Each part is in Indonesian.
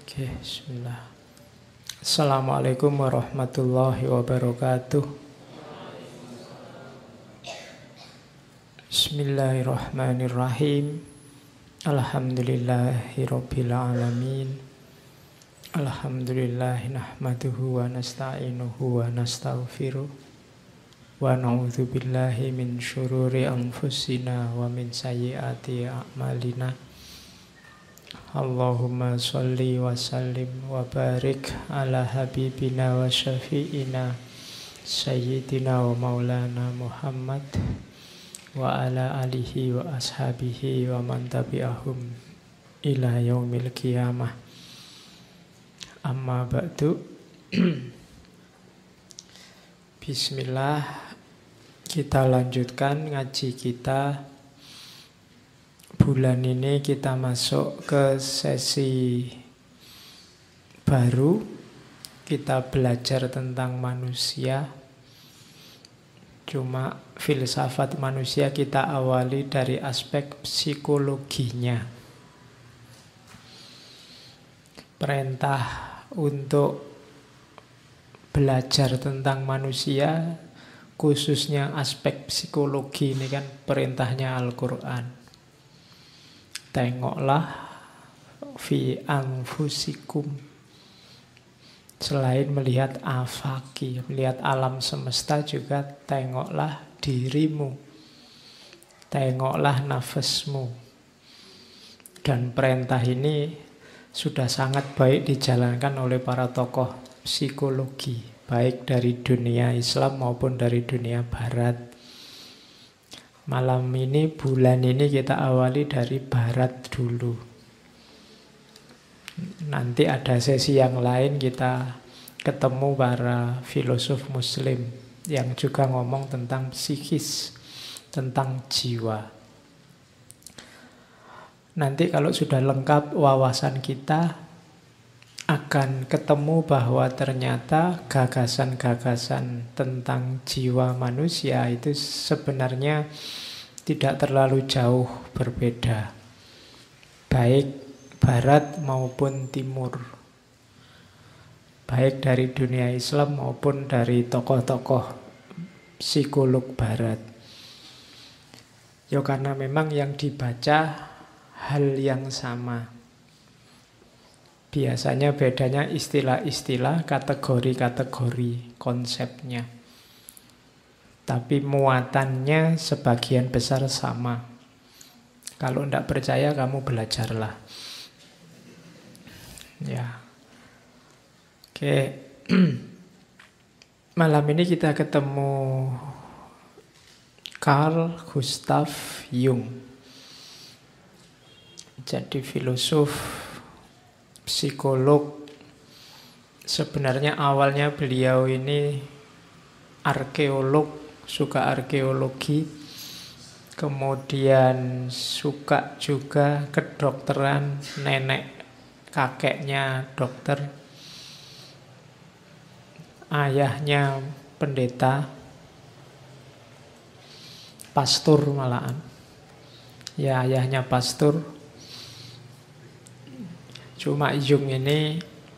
Oke, bismillah. Assalamualaikum warahmatullahi wabarakatuh. Bismillahirrahmanirrahim. Alhamdulillahirabbil alamin. Alhamdulillahi nahmaduhu wa nasta'inuhu wa nastaghfiruh. Wa na'udzu billahi min syururi anfusina wa min sayyiati a'malina. Allahumma sholli wa sallim wa barik ala habibina wa syafi'ina sayyidina wa maulana Muhammad wa ala alihi wa ashabihi wa man tabi'ahum ila yaumil qiyamah. Amma ba'du. Bismillah, kita lanjutkan ngaji kita. Bulan ini kita masuk ke sesi baru. Kita belajar tentang manusia. Cuma filsafat manusia kita awali dari aspek psikologinya. Perintah untuk belajar tentang manusia, khususnya aspek psikologi, ini kan perintahnya Al-Quran. Tengoklah fi anfusikum. Selain melihat afaki, melihat alam semesta, juga tengoklah dirimu. Tengoklah nafasmu. Dan perintah ini sudah sangat baik dijalankan oleh para tokoh psikologi, baik dari dunia Islam maupun dari dunia Barat. Malam ini, bulan ini kita awali dari Barat dulu. Nanti ada sesi yang lain kita ketemu para filosof Muslim yang juga ngomong tentang psikis, tentang jiwa. Nanti kalau sudah lengkap wawasan kita, akan ketemu bahwa ternyata gagasan-gagasan tentang jiwa manusia itu sebenarnya tidak terlalu jauh berbeda, baik Barat maupun Timur, baik dari dunia Islam maupun dari tokoh-tokoh psikolog Barat. Ya karena memang yang dibaca hal yang sama. Biasanya bedanya istilah-istilah, kategori-kategori konsepnya. Tapi muatannya sebagian besar sama. Kalau tidak percaya, kamu belajarlah. Ya. Oke. Malam ini kita ketemu Carl Gustav Jung. Jadi filosof, psikolog. Sebenarnya awalnya beliau ini arkeolog, suka arkeologi, kemudian suka juga kedokteran, nenek kakeknya dokter, ayahnya pendeta, pastor malahan. Ya, ayahnya pastor. Cuma Jung ini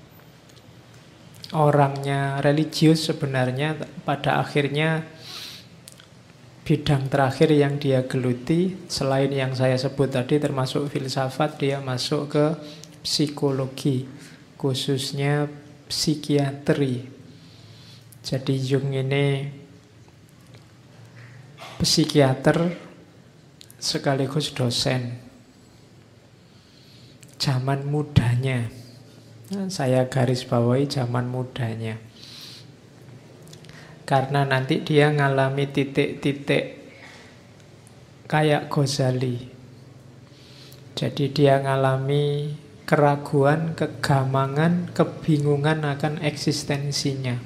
orangnya religius sebenarnya. Pada akhirnya bidang terakhir yang dia geluti, selain yang saya sebut tadi termasuk filsafat, dia masuk ke psikologi, khususnya psikiatri. Jadi Jung ini psikiater sekaligus dosen. Zaman mudanya, saya garis bawahi zaman mudanya, karena nanti dia ngalami titik-titik kayak Ghazali. Jadi dia ngalami keraguan, kegamangan, kebingungan akan eksistensinya.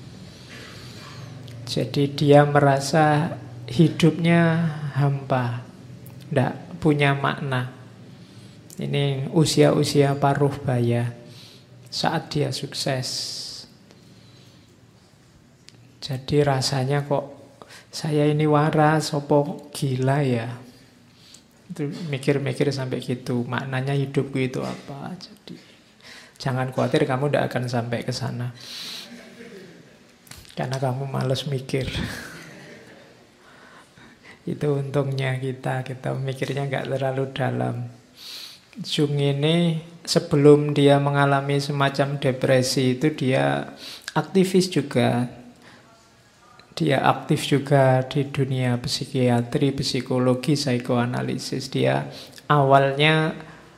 Jadi dia merasa hidupnya hampa, tidak punya makna. Ini usia-usia paruh baya saat dia sukses. Jadi rasanya kok saya ini waras, opo gila ya. Itu mikir-mikir sampai gitu, maknanya hidupku itu apa. Jangan khawatir, kamu tidak akan sampai ke sana. Karena kamu malas mikir. Itu untungnya kita mikirnya nggak terlalu dalam. Jung ini sebelum dia mengalami semacam depresi itu dia aktivis juga. Dia aktif juga di dunia psikiatri, psikologi, psikoanalisis. Dia awalnya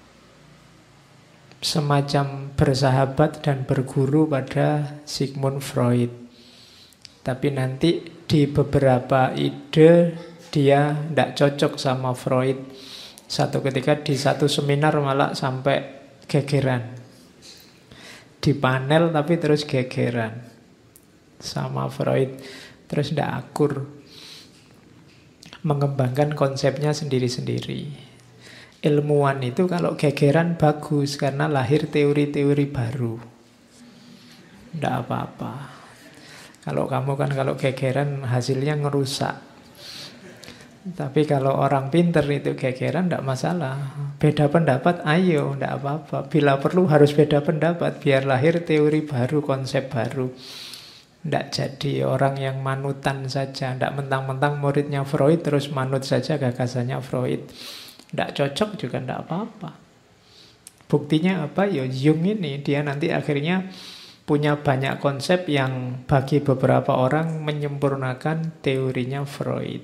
semacam bersahabat dan berguru pada Sigmund Freud. Tapi nanti di beberapa ide dia tidak cocok sama Freud. Satu ketika di satu seminar malah sampai gegeran. Di panel tapi terus gegeran sama Freud. Terus tidak akur, mengembangkan konsepnya sendiri-sendiri. Ilmuwan itu kalau gegeran bagus karena lahir teori-teori baru. Tidak apa-apa. Kalau kamu kan kalau gegeran hasilnya ngerusak. Tapi kalau orang pinter itu gegeran tidak masalah. Beda pendapat, ayo, tidak apa-apa. Bila perlu harus beda pendapat biar lahir teori baru, konsep baru. Tidak jadi orang yang manutan saja. Tidak mentang-mentang muridnya Freud terus manut saja gagasannya Freud. Tidak cocok juga tidak apa-apa. Buktinya apa? Ya Jung ini dia nanti akhirnya punya banyak konsep yang bagi beberapa orang menyempurnakan teorinya Freud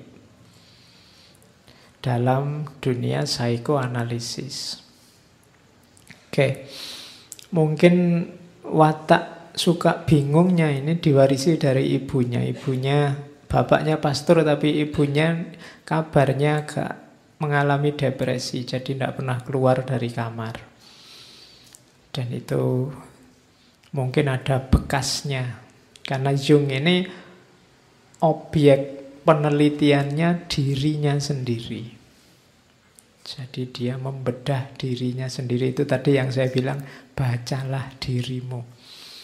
dalam dunia psikoanalisis. Oke, mungkin watak suka bingungnya ini diwarisi dari ibunya. Ibunya, bapaknya pastor tapi ibunya kabarnya agak mengalami depresi. Jadi tidak pernah keluar dari kamar. Dan itu mungkin ada bekasnya. Karena Jung ini objek penelitiannya dirinya sendiri. Jadi dia membedah dirinya sendiri. Itu tadi yang saya bilang, bacalah dirimu.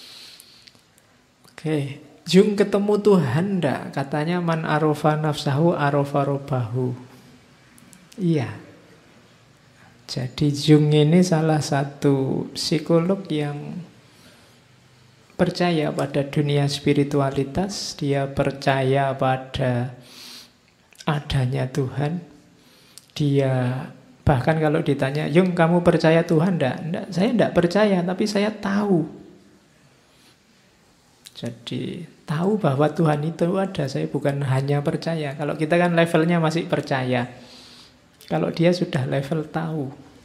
Oke, Jung ketemu Tuhan enggak? Katanya man arofa nafsahu arofa robahu. Iya. Jadi Jung ini salah satu psikolog yang percaya pada dunia spiritualitas. Dia percaya pada adanya Tuhan. Dia bahkan kalau ditanya, Jung kamu percaya Tuhan enggak? Enggak, saya enggak percaya, tapi saya tahu. Jadi tahu bahwa Tuhan itu ada. Saya bukan hanya percaya. Kalau kita kan levelnya masih percaya. Kalau dia sudah level tahu.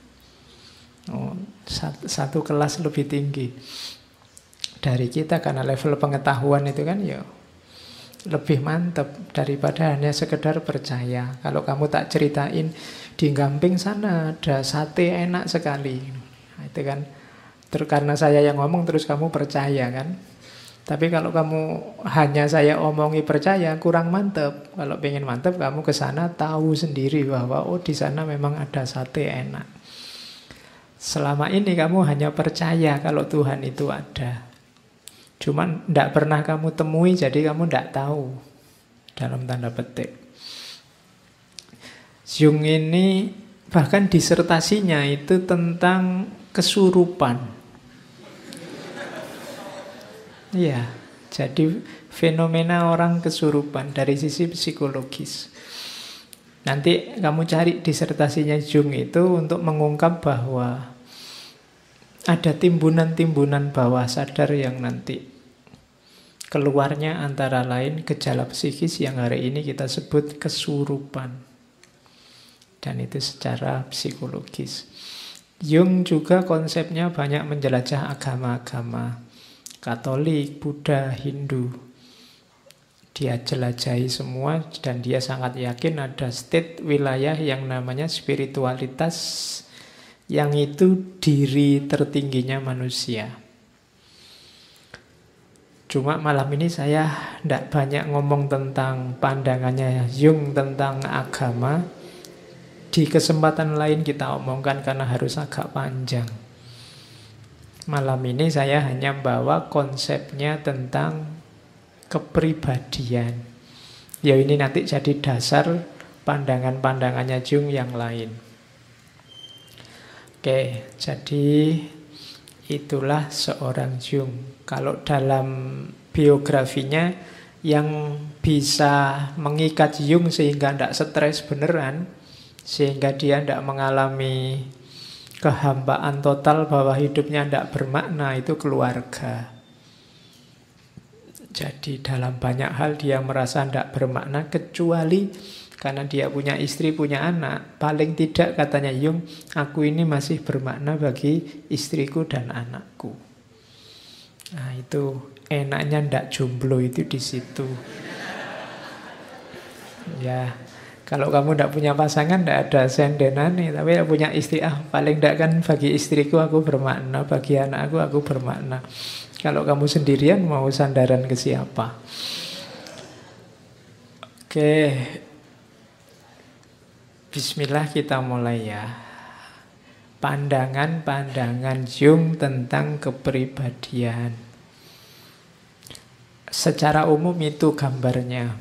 Satu kelas lebih tinggi dari kita. Karena level pengetahuan itu kan ya lebih mantap daripada hanya sekedar percaya. Kalau kamu tak ceritain di Gamping sana ada sate enak sekali. Nah, itu kan karena saya yang ngomong terus kamu percaya kan. Tapi kalau kamu hanya saya omongi percaya, kurang mantep. Kalau pengen mantep, kamu ke sana tahu sendiri bahwa oh di sana memang ada sate enak. Selama ini kamu hanya percaya kalau Tuhan itu ada. Cuman tidak pernah kamu temui, jadi kamu tidak tahu. Dalam tanda petik. Jung ini bahkan disertasinya itu tentang kesurupan. Iya, jadi fenomena orang kesurupan dari sisi psikologis. Nanti kamu cari disertasinya Jung itu untuk mengungkap bahwa ada timbunan-timbunan bawah sadar yang nanti keluarnya antara lain gejala psikis yang hari ini kita sebut kesurupan. Dan itu secara psikologis. Jung juga konsepnya banyak menjelajah agama-agama. Katolik, Buddha, Hindu. Dia jelajahi semua dan dia sangat yakin ada state wilayah yang namanya spiritualitas yang itu diri tertingginya manusia. Cuma malam ini saya tidak banyak ngomong tentang pandangannya Jung tentang agama. Di kesempatan lain kita omongkan karena harus agak panjang. Malam ini saya hanya bawa konsepnya tentang kepribadian. Ya ini nanti jadi dasar pandangan-pandangannya Jung yang lain. Oke, jadi itulah seorang Jung. Kalau dalam biografinya yang bisa mengikat Jung sehingga tidak stres beneran, sehingga dia tidak mengalami kehambaan total bahwa hidupnya tidak bermakna, itu keluarga. Jadi dalam banyak hal dia merasa tidak bermakna, kecuali karena dia punya istri, punya anak. Paling tidak katanya Jung, aku ini masih bermakna bagi istriku dan anakku. Nah itu enaknya ndak jomblo itu di situ. Ya, kalau kamu ndak punya pasangan ndak ada sendenan nih, tapi punya istri, paling ndak kan bagi istriku aku bermakna, bagi anakku aku bermakna. Kalau kamu sendirian mau sandaran ke siapa? Oke. Bismillah, kita mulai ya. Pandangan-pandangan Jung tentang kepribadian. Secara umum itu gambarnya.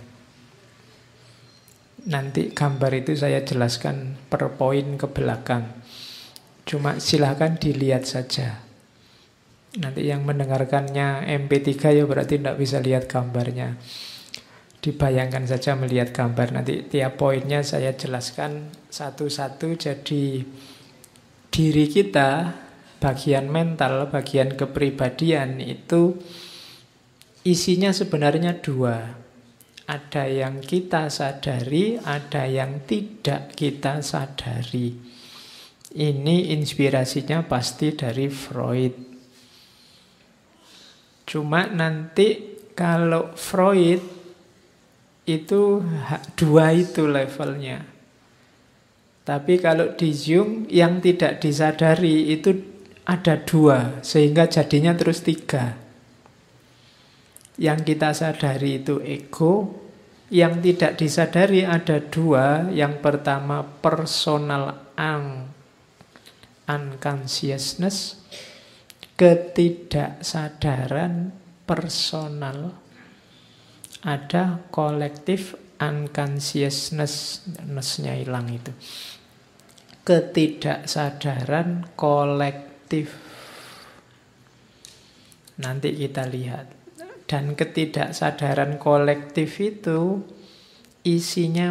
Nanti gambar itu saya jelaskan per poin ke belakang. Cuma silahkan dilihat saja. Nanti yang mendengarkannya MP3 ya berarti tidak bisa lihat gambarnya. Dibayangkan saja melihat gambar. Nanti tiap poinnya saya jelaskan satu-satu. Jadi diri kita, bagian mental, bagian kepribadian itu isinya sebenarnya dua. Ada yang kita sadari, ada yang tidak kita sadari. Ini inspirasinya pasti dari Freud. Cuma nanti kalau Freud itu dua itu levelnya. Tapi kalau di Jung yang tidak disadari itu ada dua, sehingga jadinya terus tiga. Yang kita sadari itu ego, yang tidak disadari ada dua. Yang pertama personal unconsciousness, ketidaksadaran personal. Ada kolektif unconsciousness-nya hilang itu. Ketidaksadaran kolektif. Nanti kita lihat. Dan ketidaksadaran kolektif itu isinya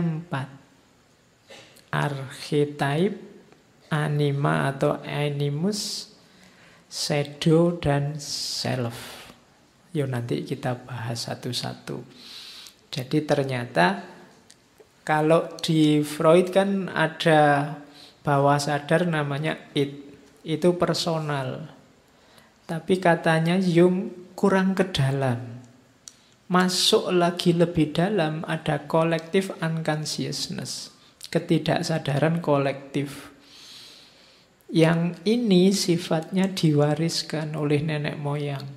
4. Archetype, anima atau animus, shadow, dan self. Yuk nanti kita bahas satu-satu. Jadi ternyata kalau di Freud kan ada bawah sadar namanya id. Itu personal. Tapi katanya Jung kurang ke dalam. Masuk lagi lebih dalam ada collective unconsciousness. Ketidaksadaran kolektif. Yang ini sifatnya diwariskan oleh nenek moyang.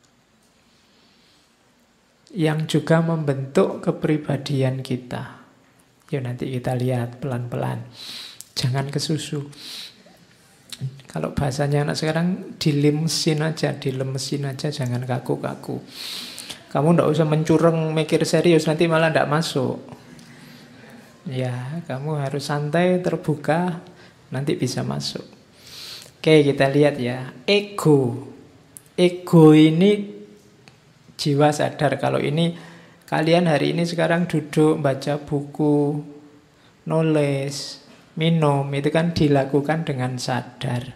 Yang juga membentuk kepribadian kita. Yuk nanti kita lihat pelan-pelan. Jangan kesusu. Kalau bahasanya anak sekarang dilemesin aja, jangan kaku-kaku. Kamu ndak usah mencureng mikir serius, nanti malah ndak masuk. Ya, kamu harus santai, terbuka, nanti bisa masuk. Oke, kita lihat ya. Ego. Ego ini jiwa sadar. Kalau ini kalian hari ini sekarang duduk baca buku, nulis, minum, itu kan dilakukan dengan sadar.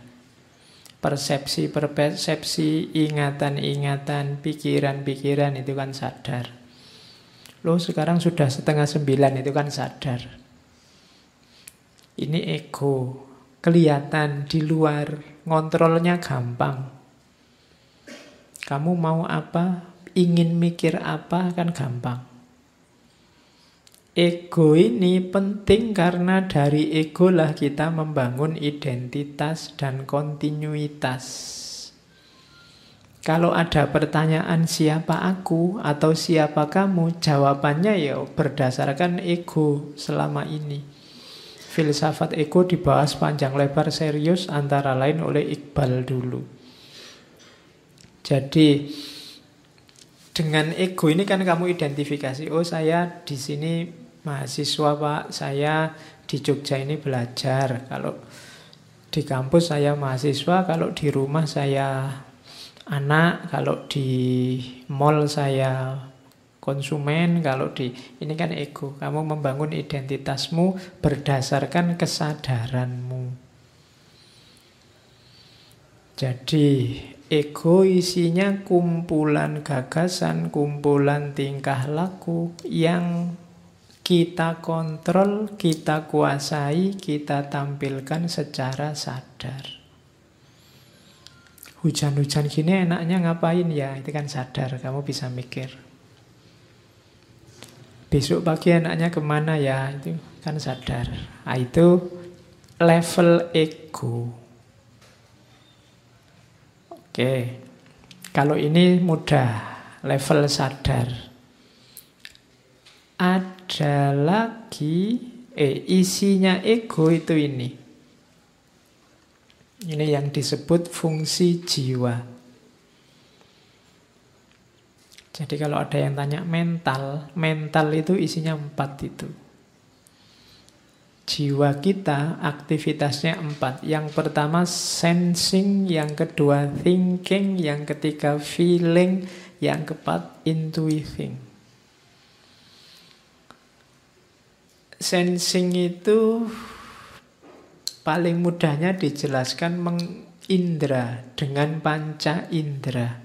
Persepsi-persepsi, ingatan-ingatan, pikiran-pikiran itu kan sadar. Loh sekarang sudah 8:30 itu kan sadar. Ini ego, kelihatan di luar, ngontrolnya gampang. Kamu mau apa? Ingin mikir apa kan gampang. Ego ini penting karena dari ego lah kita membangun identitas dan kontinuitas. Kalau ada pertanyaan siapa aku atau siapa kamu, jawabannya ya berdasarkan ego selama ini. Filsafat ego dibahas panjang lebar serius antara lain oleh Iqbal dulu. Jadi dengan ego ini kan kamu identifikasi, oh saya di sini mahasiswa Pak, saya di Jogja ini belajar. Kalau Di kampus saya mahasiswa, kalau di rumah saya anak, kalau di mall saya konsumen, kalau di ini kan ego. Kamu membangun identitasmu berdasarkan kesadaranmu. Jadi ego isinya kumpulan gagasan, kumpulan tingkah laku yang kita kontrol, kita kuasai, kita tampilkan secara sadar. Hujan-hujan gini enaknya ngapain ya? Itu kan sadar, kamu bisa mikir. Besok pagi enaknya kemana ya? Itu kan sadar. Nah, itu level ego. Oke, kalau ini mudah, level sadar. Ada lagi, isinya ego itu ini. Ini yang disebut fungsi jiwa. Jadi kalau ada yang tanya mental itu isinya 4 itu. Jiwa kita aktivitasnya 4. Yang pertama sensing, yang kedua thinking, yang ketiga feeling, yang keempat intuiting. Sensing itu paling mudahnya dijelaskan mengindra dengan panca indera.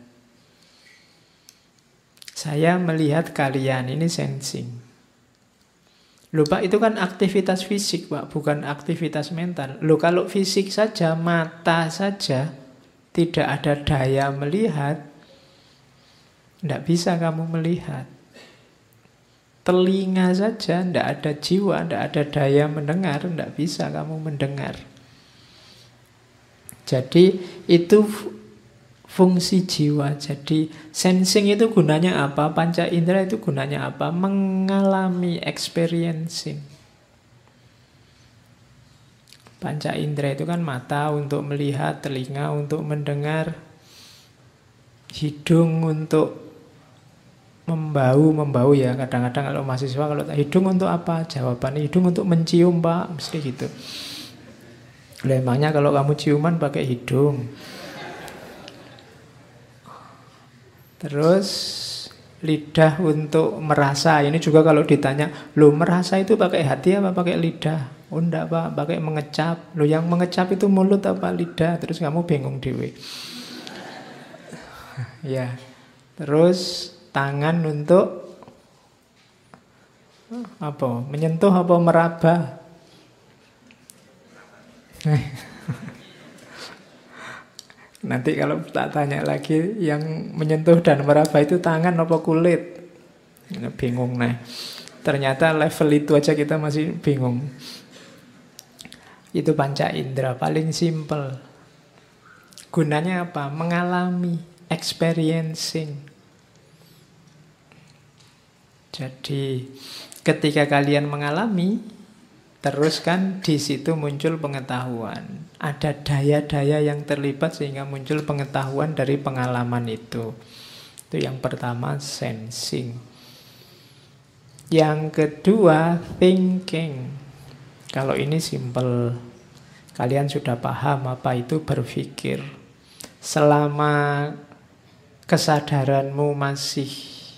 Saya melihat kalian, ini sensing. Loh Pak, itu kan aktivitas fisik Pak, bukan aktivitas mental. Loh kalau fisik saja, mata saja, tidak ada daya melihat, tidak bisa kamu melihat. Telinga saja, tidak ada jiwa, tidak ada daya mendengar, tidak bisa kamu mendengar. Jadi itu fungsi jiwa. Jadi sensing itu gunanya apa? Panca indera itu gunanya apa? Mengalami, experiencing. Panca indera itu kan mata untuk melihat, telinga untuk mendengar, hidung untuk membau ya. Kadang-kadang kalau mahasiswa kalau hidung untuk apa? Jawabannya hidung untuk mencium Pak, mesti gitu. Emangnya kalau kamu ciuman pakai hidung. Terus lidah untuk merasa. Ini juga kalau ditanya, loh merasa itu pakai hati apa pakai lidah? Oh enggak Pak, pakai mengecap. Loh yang mengecap itu mulut apa lidah? Terus kamu bingung dewe. Ya. Terus tangan untuk apa? Menyentuh apa meraba? Nanti kalau tak tanya lagi, yang menyentuh dan meraba itu tangan apa kulit? Bingung nah. Ternyata level itu aja kita masih bingung. Itu panca indera paling simple. Gunanya apa? Mengalami, experiencing. Jadi ketika kalian mengalami, terus kan di situ muncul pengetahuan. Ada daya-daya yang terlibat sehingga muncul pengetahuan dari pengalaman itu. Itu yang pertama, sensing. Yang kedua, thinking. Kalau ini simple. Kalian sudah paham apa itu berpikir. Selama kesadaranmu masih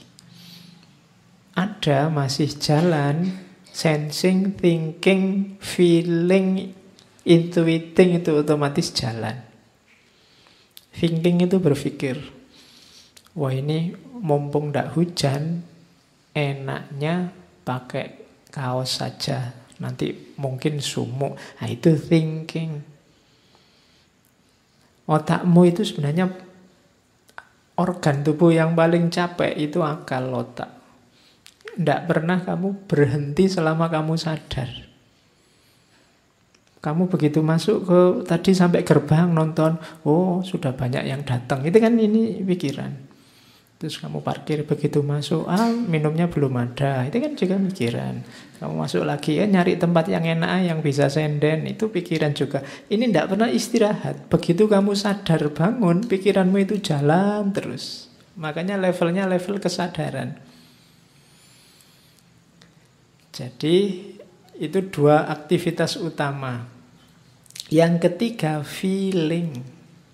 ada, masih jalan, sensing, thinking, feeling, intuiting itu otomatis jalan. Thinking itu berpikir, wah ini mumpung ndak hujan, enaknya pakai kaos saja, nanti mungkin sumuk. Nah itu thinking. Otakmu itu sebenarnya organ tubuh yang paling capek itu akal, otak. Tidak pernah kamu berhenti selama kamu sadar. Kamu begitu masuk ke tadi sampai gerbang nonton, oh sudah banyak yang datang. Itu kan ini pikiran. Terus kamu parkir begitu masuk, minumnya belum ada. Itu kan juga pikiran. Kamu masuk lagi, nyari tempat yang enak, yang bisa senden. Itu pikiran juga. Ini tidak pernah istirahat. Begitu kamu sadar bangun, pikiranmu itu jalan terus. Makanya levelnya level kesadaran. Jadi itu 2 aktivitas utama. Yang ketiga, feeling.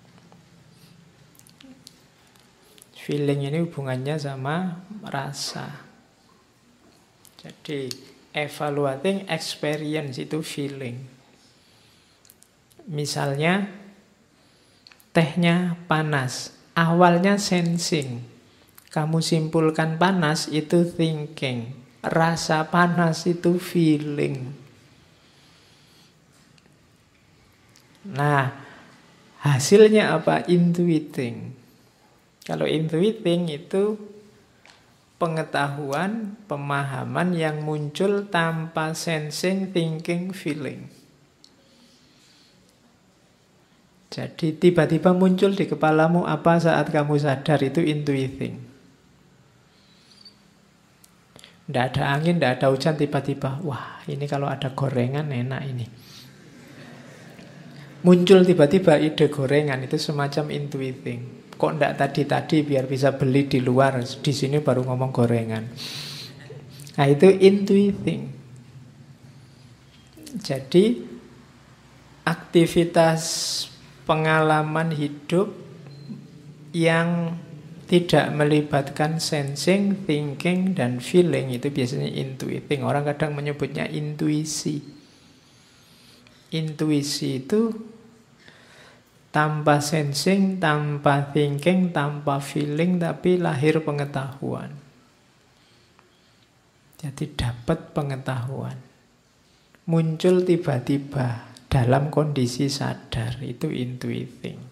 Feeling ini hubungannya sama rasa. Jadi, evaluating experience itu feeling. Misalnya, tehnya panas. Awalnya sensing. Kamu simpulkan panas itu thinking. Rasa panas itu feeling. Nah, hasilnya apa? Intuiting. Kalau intuiting itu pengetahuan, pemahaman yang muncul tanpa sensing, thinking, feeling. Jadi tiba-tiba muncul di kepalamu apa saat kamu sadar, itu intuiting. Tidak ada angin, tidak ada hujan, tiba-tiba, wah ini kalau ada gorengan enak ini. Muncul tiba-tiba ide gorengan, itu semacam intuiting. Kok tidak tadi-tadi biar bisa beli di luar, di sini baru ngomong gorengan. Nah itu intuiting. Jadi aktivitas pengalaman hidup yang tidak melibatkan sensing, thinking, dan feeling itu biasanya intuiting. Orang kadang menyebutnya intuisi. Intuisi itu tanpa sensing, tanpa thinking, tanpa feeling, tapi lahir pengetahuan. Jadi dapat pengetahuan. Muncul tiba-tiba dalam kondisi sadar, itu intuiting.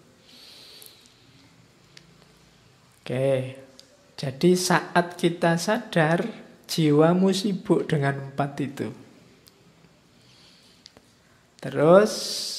Oke, jadi saat kita sadar, jiwamu sibuk dengan 4 itu. Terus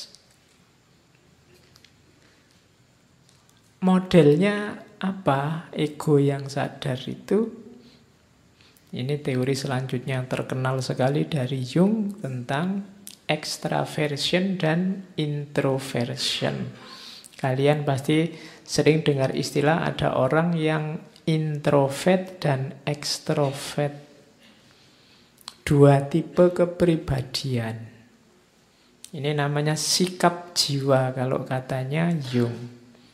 modelnya apa? Ego yang sadar itu, ini teori selanjutnya terkenal sekali dari Jung tentang extraversion dan introversion. Kalian pasti sering dengar istilah ada orang yang introvert dan extrovert. 2 tipe kepribadian. Ini namanya sikap jiwa kalau katanya Jung.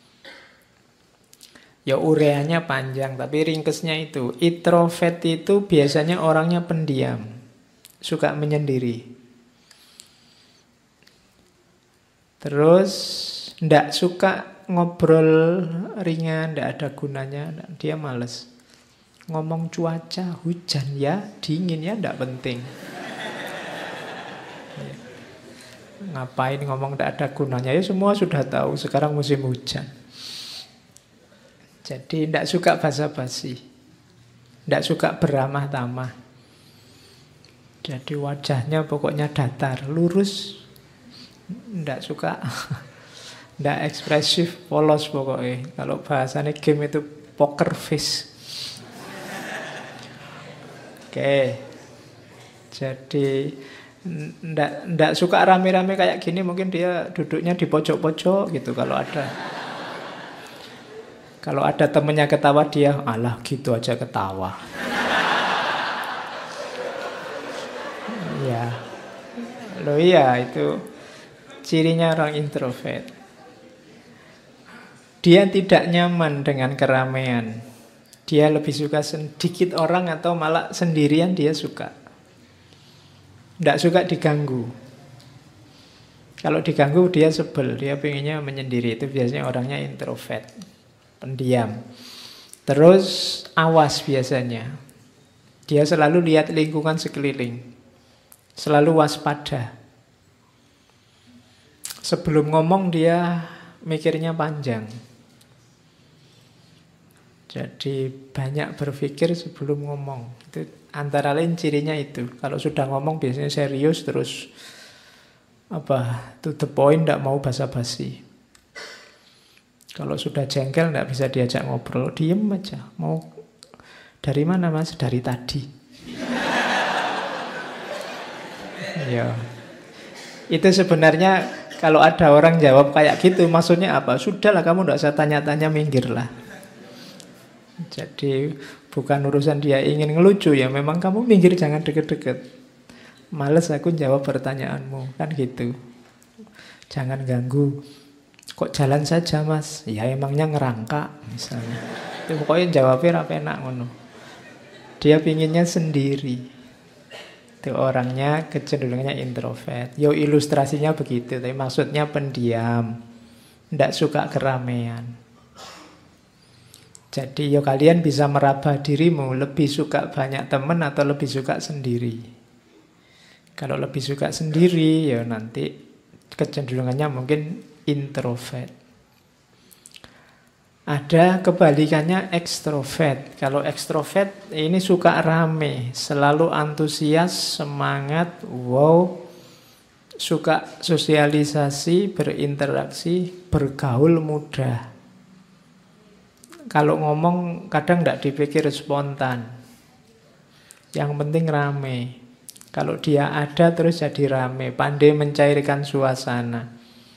Ya ureanya panjang, tapi ringkesnya itu. Introvert itu biasanya orangnya pendiam, suka menyendiri. Terus ndak suka ngobrol ringan, ndak ada gunanya, dia males. Ngomong cuaca, hujan ya, dingin ya, ndak penting. Ngapain ngomong ndak ada gunanya, ya semua sudah tahu sekarang musim hujan. Jadi ndak suka basa-basi, ndak suka beramah tamah. Jadi wajahnya pokoknya datar, lurus, ndak suka. Nggak ekspresif, polos pokoknya. Kalau bahasanya game itu poker face. Oke. Jadi nggak suka rame-rame kayak gini. Mungkin dia duduknya di pojok-pojok gitu kalau ada. Kalau ada temennya ketawa, dia alah gitu aja ketawa. Ya. Loh iya, itu cirinya orang introvert. Dia tidak nyaman dengan keramaian. Dia lebih suka sedikit orang atau malah sendirian dia suka. Tidak suka diganggu. Kalau diganggu dia sebel, dia pengennya menyendiri. Itu biasanya orangnya introvert, pendiam. Terus awas biasanya. Dia selalu lihat lingkungan sekeliling. Selalu waspada. Sebelum ngomong dia mikirnya panjang. Jadi banyak berpikir sebelum ngomong. Itu antara lain cirinya itu. Kalau sudah ngomong biasanya serius terus to the point, tidak mau basa-basi. Kalau sudah jengkel tidak bisa diajak ngobrol, diem aja. Mau dari mana mas? Dari tadi. Ya. Itu sebenarnya kalau ada orang jawab kayak gitu, maksudnya apa? Sudahlah kamu tidak usah tanya-tanya, minggirlah. Jadi bukan urusan dia ingin ngelucu ya, memang kamu minggir jangan deket-deket. Males aku jawab pertanyaanmu, kan gitu. Jangan ganggu. Kok jalan saja mas? Ya emangnya ngerangka misalnya. Itu pokoknya jawabnya rapi enak ngono. Dia pinginnya sendiri. Itu orangnya kecenderungannya introvert. Yo ilustrasinya begitu, tapi maksudnya pendiam. Tidak suka keramaian. Jadi yo kalian bisa meraba dirimu, lebih suka banyak teman atau lebih suka sendiri. Kalau lebih suka sendiri, ya nanti kecenderungannya mungkin introvert. Ada kebalikannya ekstrovert. Kalau ekstrovert ini suka rame, selalu antusias, semangat, wow, suka sosialisasi, berinteraksi, bergaul mudah. Kalau ngomong kadang tidak dipikir spontan. Yang penting rame. Kalau dia ada terus jadi rame, pandai mencairkan suasana.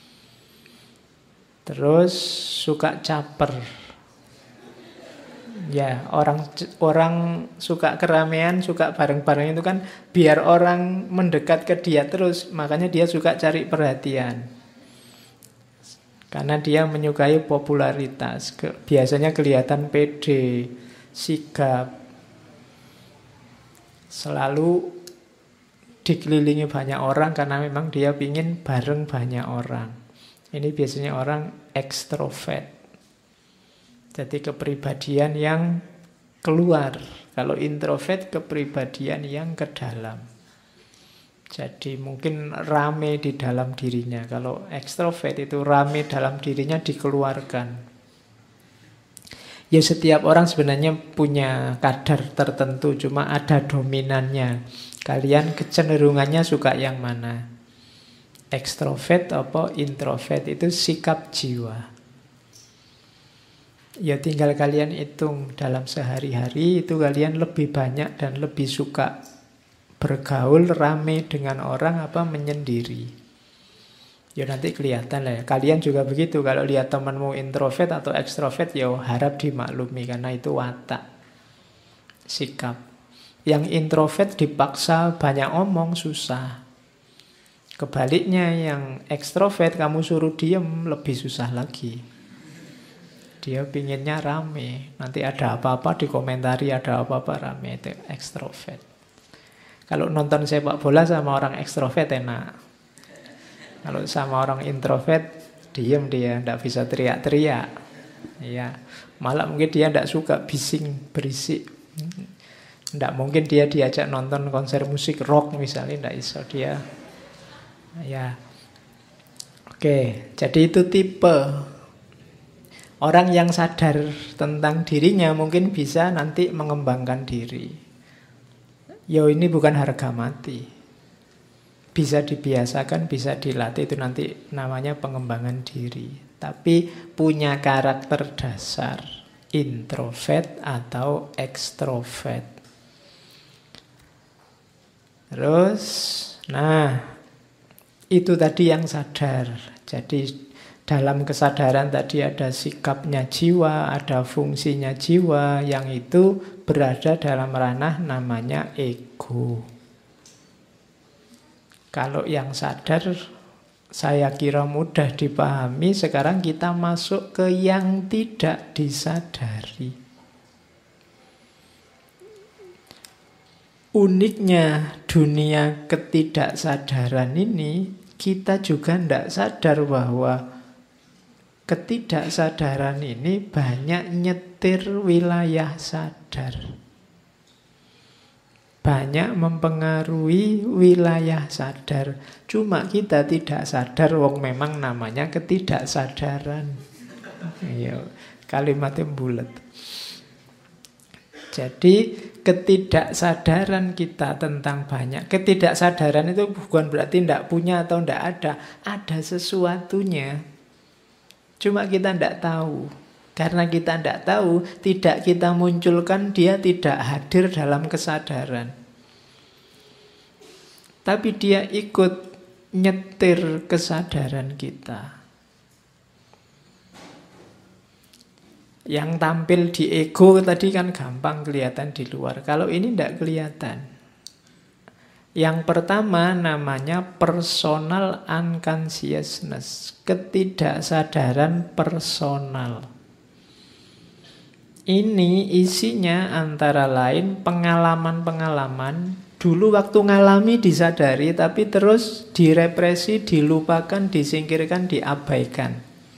Terus suka caper. Ya, orang suka keramaian, suka bareng-bareng itu kan biar orang mendekat ke dia terus, makanya dia suka cari perhatian. Karena dia menyukai popularitas. Biasanya kelihatan pede, sigap. Selalu dikelilingi banyak orang karena memang dia ingin bareng banyak orang. Ini biasanya orang ekstrovert. Jadi kepribadian yang keluar. Kalau introvert kepribadian yang ke dalam. Jadi mungkin rame di dalam dirinya. Kalau ekstrovert itu rame dalam dirinya dikeluarkan. Ya setiap orang sebenarnya punya kadar tertentu, cuma ada dominannya. Kalian kecenderungannya suka yang mana? Ekstrovert apa introvert, itu sikap jiwa. Ya tinggal kalian hitung dalam sehari-hari itu kalian lebih banyak dan lebih suka bergaul rame dengan orang apa menyendiri. Ya nanti kelihatan lah ya. Kalian juga begitu, kalau lihat temanmu introvert atau ekstrovert ya harap dimaklumi karena itu watak, sikap. Yang introvert dipaksa banyak omong susah. Kebaliknya yang ekstrovert kamu suruh diem lebih susah lagi. Dia pinginnya rame. Nanti ada apa-apa dikomentari, ada apa-apa rame. Itu ekstrovert. Kalau nonton sepak bola sama orang ekstrovert enak. Kalau sama orang introvert diem dia, tidak bisa teriak-teriak. Ya, malah mungkin dia tidak suka bising, berisik. Tidak mungkin dia diajak nonton konser musik rock misalnya, tidak bisa dia. Ya, oke. Jadi itu tipe orang yang sadar tentang dirinya mungkin bisa nanti mengembangkan diri. Yo ini bukan harga mati. Bisa dibiasakan, bisa dilatih, itu nanti namanya pengembangan diri. Tapi punya karakter dasar introvert atau ekstrovert. Terus, nah itu tadi yang sadar. Jadi dalam kesadaran tadi ada sikapnya jiwa, ada fungsinya jiwa, yang itu berada dalam ranah namanya ego. Kalau yang sadar saya kira mudah dipahami. Sekarang kita masuk ke yang tidak disadari. Uniknya dunia ketidaksadaran ini, kita juga tidak sadar bahwa ketidaksadaran ini banyak nyetir wilayah sadar. Banyak mempengaruhi wilayah sadar. Cuma kita tidak sadar, wong memang namanya ketidaksadaran. Kalimatnya bulat. Jadi ketidaksadaran kita tentang banyak. Ketidaksadaran itu bukan berarti tidak punya atau tidak ada. Ada sesuatunya. Cuma kita tidak tahu. Karena kita tidak tahu, tidak kita munculkan, dia tidak hadir dalam kesadaran. Tapi dia ikut nyetir kesadaran kita. Yang tampil di ego tadi kan gampang kelihatan di luar. Kalau ini tidak kelihatan. Yang pertama namanya personal unconsciousness, ketidaksadaran personal. Ini isinya antara lain pengalaman-pengalaman dulu waktu ngalami disadari, tapi terus direpresi, dilupakan, disingkirkan, diabaikan.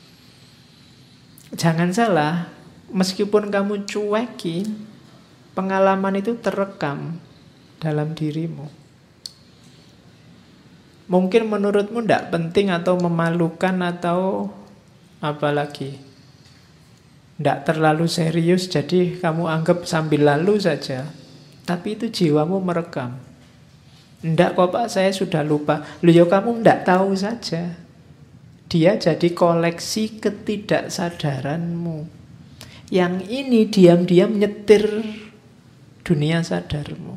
Jangan salah, meskipun kamu cuekin, pengalaman itu terekam dalam dirimu. Mungkin menurutmu tidak penting atau memalukan atau apa lagi, tidak terlalu serius, jadi kamu anggap sambil lalu saja. Tapi itu jiwamu merekam. Tidak kok Pak, saya sudah lupa. Loh ya kamu tidak tahu saja. Dia jadi koleksi ketidaksadaranmu. Yang ini diam-diam nyetir dunia sadarmu.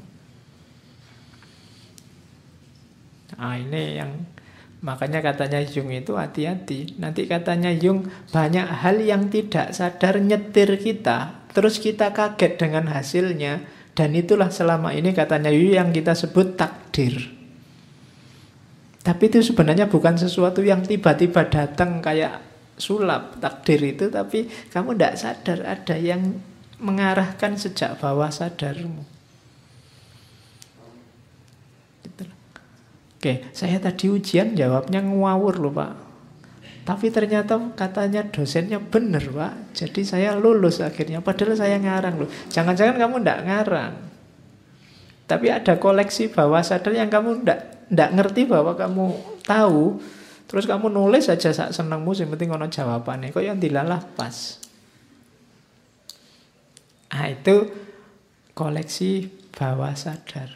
Nah ini yang makanya katanya Jung itu hati-hati. Nanti katanya Jung banyak hal yang tidak sadar nyetir kita, terus kita kaget dengan hasilnya. Dan itulah selama ini katanya Jung yang kita sebut takdir. Tapi itu sebenarnya bukan sesuatu yang tiba-tiba datang kayak sulap takdir itu. Tapi kamu tidak sadar ada yang mengarahkan sejak bawah sadarmu. Oke, saya tadi ujian jawabnya ngawur loh Pak. Tapi ternyata katanya dosennya benar Pak. Jadi saya lulus akhirnya. Padahal saya ngarang loh. Jangan-jangan kamu tidak ngarang. Tapi ada koleksi bawah sadar yang kamu tidak ngerti bahwa kamu tahu. Terus kamu nulis aja sak senengmu, yang penting ono jawabannya. Kok yang dilalah pas. Nah itu koleksi bawah sadar.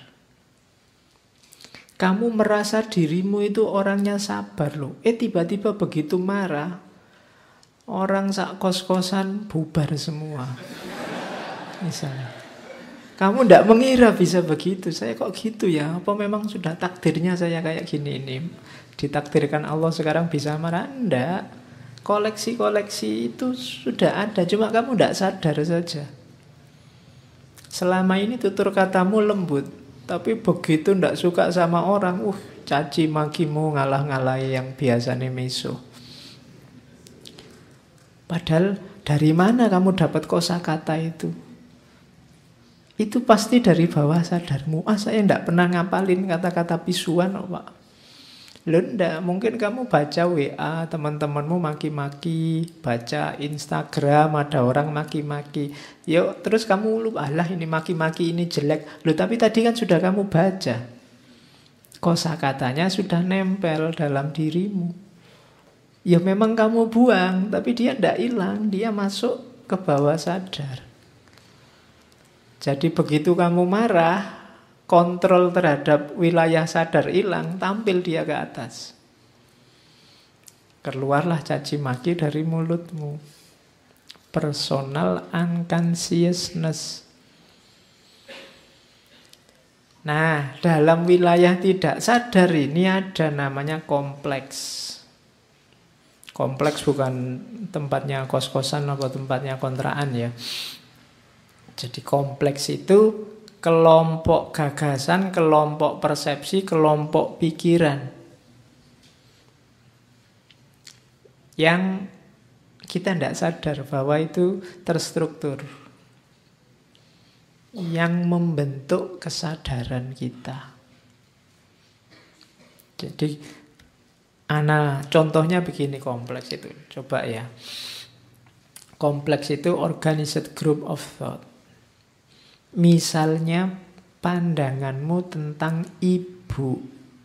Kamu merasa dirimu itu orangnya sabar loh. Tiba-tiba begitu marah, orang sak kos-kosan bubar semua. Misalnya. Kamu tidak mengira bisa begitu. Saya kok gitu ya? Apa memang sudah takdirnya saya kayak gini ini? Ditakdirkan Allah sekarang bisa marah? Enggak. Koleksi-koleksi itu sudah ada. Cuma kamu tidak sadar saja. Selama ini tutur katamu lembut. Tapi begitu ndak suka sama orang, caci makimu ngalah-ngalahi yang biasanya meso. Padahal dari mana kamu dapat kosakata itu? Itu pasti dari bawah sadarmu. Saya ndak pernah ngapalin kata-kata pisuan, Pak. Loh ndak, mungkin kamu baca WA teman-temanmu maki-maki, baca Instagram ada orang maki-maki. Yuk, terus kamu lupa, alah ini maki-maki ini jelek. Loh tapi tadi kan sudah kamu baca. Kosakatanya sudah nempel dalam dirimu. Ya memang kamu buang, tapi dia ndak hilang, dia masuk ke bawah sadar. Jadi begitu kamu marah, kontrol terhadap wilayah sadar hilang, tampil dia ke atas. Keluarlah caci maki dari mulutmu. Personal unconsciousness. Nah, dalam wilayah tidak sadar ini ada namanya kompleks. Kompleks bukan tempatnya kos-kosan atau tempatnya kontrakan ya. Jadi kompleks itu kelompok gagasan, kelompok persepsi, kelompok pikiran yang kita tidak sadar bahwa itu terstruktur, yang membentuk kesadaran kita. Jadi contohnya begini kompleks itu, coba ya. Kompleks itu organized group of thought. Misalnya pandanganmu tentang ibu.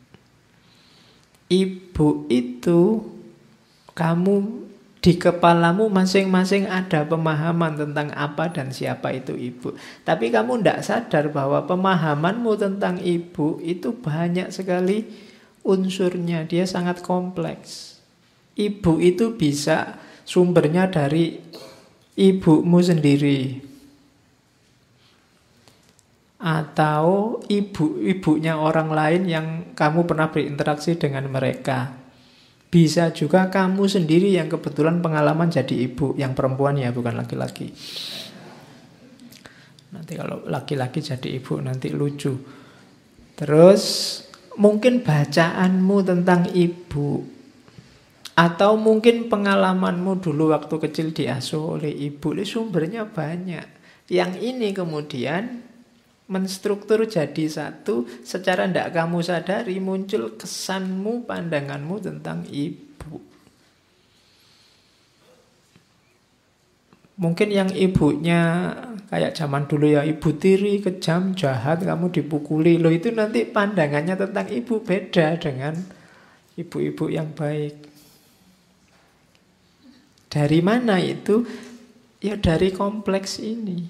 Ibu itu kamu di kepalamu masing-masing ada pemahaman tentang apa dan siapa itu ibu. Tapi kamu tidak sadar bahwa pemahamanmu tentang ibu itu banyak sekali unsurnya. Dia sangat kompleks. Ibu itu bisa sumbernya dari ibumu sendiri. Atau ibunya orang lain yang kamu pernah berinteraksi dengan mereka. Bisa juga kamu sendiri yang kebetulan pengalaman jadi ibu, yang perempuan ya, bukan laki-laki. Nanti kalau laki-laki jadi ibu nanti lucu. Terus mungkin bacaanmu tentang ibu, atau mungkin pengalamanmu dulu waktu kecil diasuh oleh ibu. Ini sumbernya banyak. Yang ini kemudian menstruktur jadi satu. Secara tidak kamu sadari muncul kesanmu, pandanganmu tentang ibu. Mungkin yang ibunya kayak zaman dulu ya, ibu tiri, kejam, jahat, kamu dipukuli. Loh, itu nanti pandangannya tentang ibu beda dengan ibu-ibu yang baik. Dari mana itu? Ya dari kompleks ini.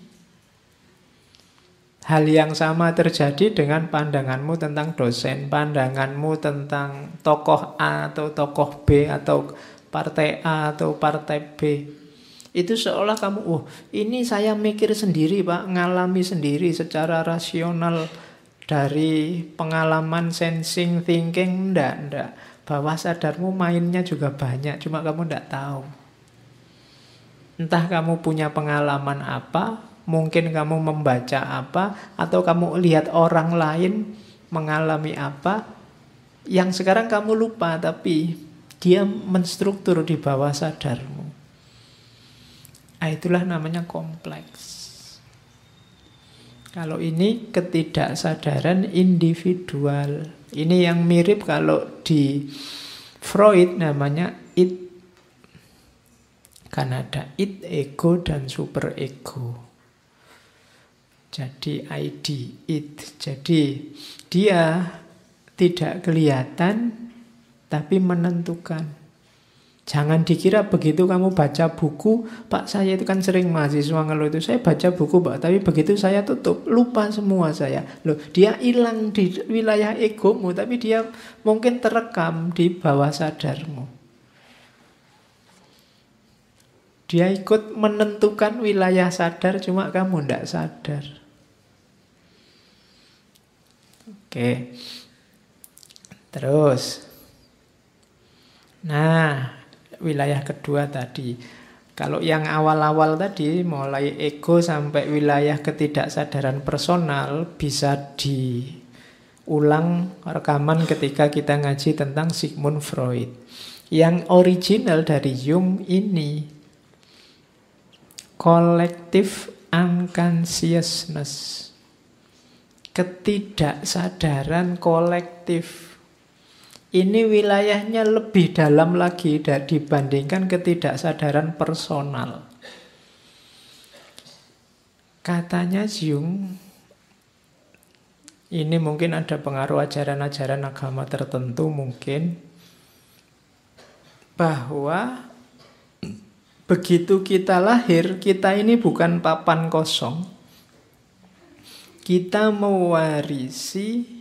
Hal yang sama terjadi dengan pandanganmu tentang dosen, pandanganmu tentang tokoh A atau tokoh B, atau partai A atau partai B. Itu seolah kamu, oh ini saya mikir sendiri Pak, ngalami sendiri secara rasional dari pengalaman sensing, thinking. Enggak. Bawah sadarmu mainnya juga banyak, cuma kamu enggak tahu. Entah kamu punya pengalaman apa, mungkin kamu membaca apa, atau kamu lihat orang lain mengalami apa, yang sekarang kamu lupa, tapi dia menstruktur di bawah sadarmu. Itulah namanya kompleks. Kalau ini ketidaksadaran individual. Ini yang mirip kalau di Freud namanya id. Kan ada id, ego, dan super ego. Jadi ID, id. Jadi dia tidak kelihatan tapi menentukan. Jangan dikira begitu kamu baca buku, Pak saya itu kan sering mahasiswa ngeluh itu, saya baca buku Pak, tapi begitu saya tutup, lupa semua saya. Loh, dia hilang di wilayah egomu, tapi dia mungkin terekam di bawah sadarmu. Dia ikut menentukan wilayah sadar, cuma kamu tidak sadar. Oke. Terus. Nah, wilayah kedua tadi. Kalau yang awal-awal tadi, mulai ego sampai wilayah ketidaksadaran personal, bisa diulang rekaman ketika kita ngaji tentang Sigmund Freud. Yang original dari Jung ini, collective unconsciousness, ketidaksadaran kolektif. Ini wilayahnya lebih dalam lagi dibandingkan ketidaksadaran personal. Katanya Jung, ini mungkin ada pengaruh ajaran-ajaran agama tertentu mungkin, bahwa begitu kita lahir, kita ini bukan papan kosong. Kita mewarisi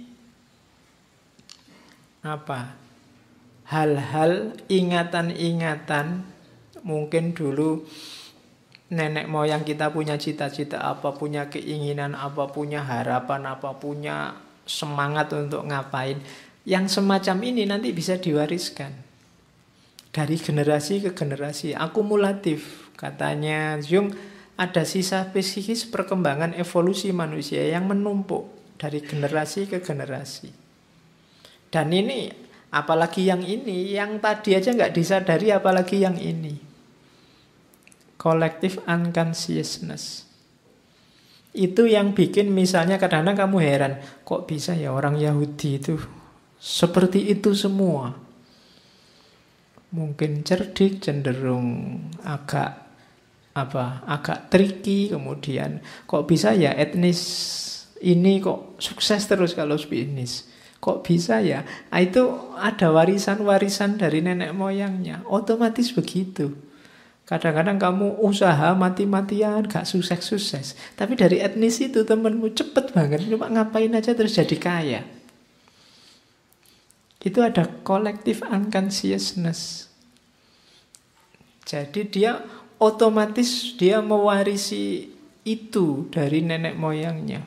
apa? Hal-hal, ingatan-ingatan. Mungkin dulu nenek moyang kita punya cita-cita apa, punya keinginan apa, punya harapan apa, punya semangat untuk ngapain. Yang semacam ini nanti bisa diwariskan dari generasi ke generasi, akumulatif. Katanya Jung, ada sisa psikis perkembangan evolusi manusia yang menumpuk dari generasi ke generasi. Dan ini, apalagi yang ini, yang tadi aja nggak disadari, apalagi yang ini. Collective unconsciousness. Itu yang bikin misalnya kadang-kadang kamu heran, kok bisa ya orang Yahudi itu seperti itu semua. Mungkin cerdik, cenderung agak tricky, kemudian kok bisa ya etnis ini kok sukses terus kalau bisnis. Kok bisa ya? Itu ada warisan-warisan dari nenek moyangnya. Otomatis begitu. Kadang-kadang kamu usaha mati-matian, gak sukses-sukses. Tapi dari etnis itu temenmu cepet banget. Cuma ngapain aja terus jadi kaya. Itu ada collective unconsciousness. Jadi dia otomatis dia mewarisi itu dari nenek moyangnya.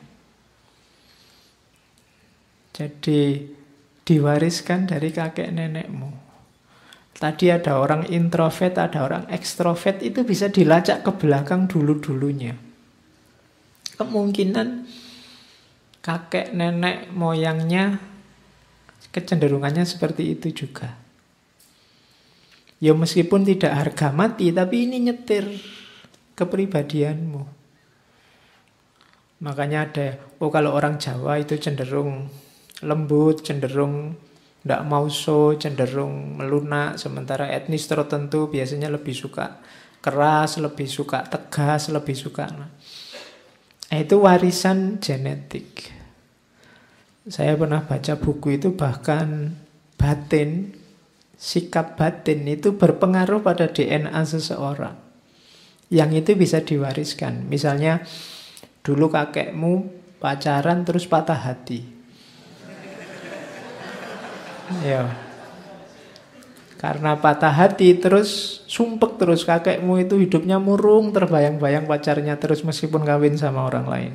Jadi diwariskan dari kakek nenekmu. Tadi ada orang introvert, ada orang ekstrovert, itu bisa dilacak ke belakang dulu-dulunya. Kemungkinan kakek nenek moyangnya kecenderungannya seperti itu juga. Ya meskipun tidak harga mati, tapi ini nyetir kepribadianmu. Makanya ada, kalau orang Jawa itu cenderung lembut, cenderung tidak mau cenderung melunak. Sementara etnis tertentu biasanya lebih suka keras, lebih suka tegas, lebih suka. Itu warisan genetik. Saya pernah baca buku itu, bahkan batin, sikap batin itu berpengaruh pada DNA seseorang. Yang itu bisa diwariskan. Misalnya dulu kakekmu pacaran terus patah hati. Ya. Karena patah hati terus sumpek terus, kakekmu itu hidupnya murung, terbayang-bayang pacarnya terus meskipun kawin sama orang lain.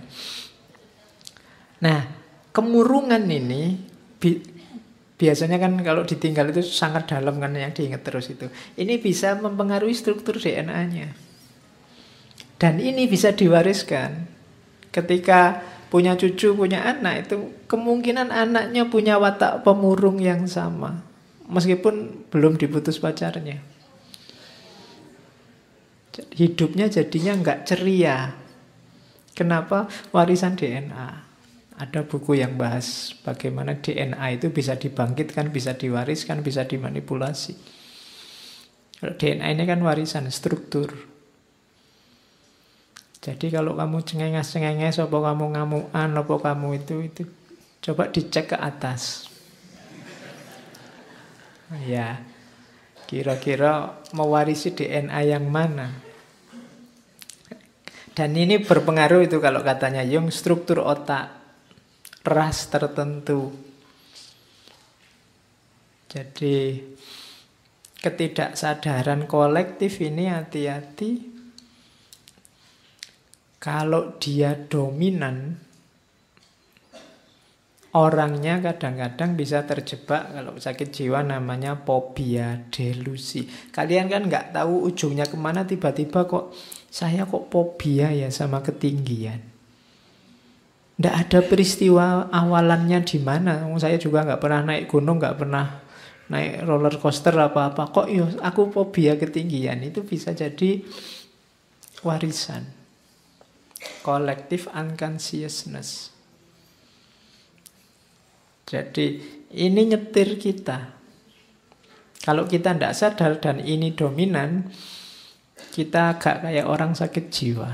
Nah, kemurungan ini biasanya kan kalau ditinggal itu sangat dalam kan, yang diingat terus itu. Ini bisa mempengaruhi struktur DNA-nya. Dan ini bisa diwariskan. Ketika punya cucu, punya anak, itu kemungkinan anaknya punya watak pemurung yang sama. Meskipun belum diputus pacarnya. Hidupnya jadinya nggak ceria. Kenapa? Warisan DNA. Ada buku yang bahas bagaimana DNA itu bisa dibangkitkan, bisa diwariskan, bisa dimanipulasi. Kalau DNA ini kan warisan, struktur. Jadi kalau kamu cengenges-cengenges, apa kamu ngamuan, apa kamu itu coba dicek ke atas. Ya, kira-kira mewarisi DNA yang mana? Dan ini berpengaruh itu kalau katanya Jung, struktur otak, ras tertentu. Jadi ketidaksadaran kolektif ini hati-hati. Kalau dia dominan, orangnya kadang-kadang bisa terjebak, kalau sakit jiwa namanya fobia, delusi. Kalian kan nggak tahu ujungnya kemana, tiba-tiba kok saya kok fobia ya sama ketinggian. Nggak ada peristiwa awalannya di mana. Saya juga nggak pernah naik gunung, nggak pernah naik roller coaster apa-apa. Kok aku fobia ketinggian? Itu bisa jadi warisan. Collective unconsciousness. Jadi ini nyetir kita. Kalau kita tidak sadar dan ini dominan, kita agak kayak orang sakit jiwa.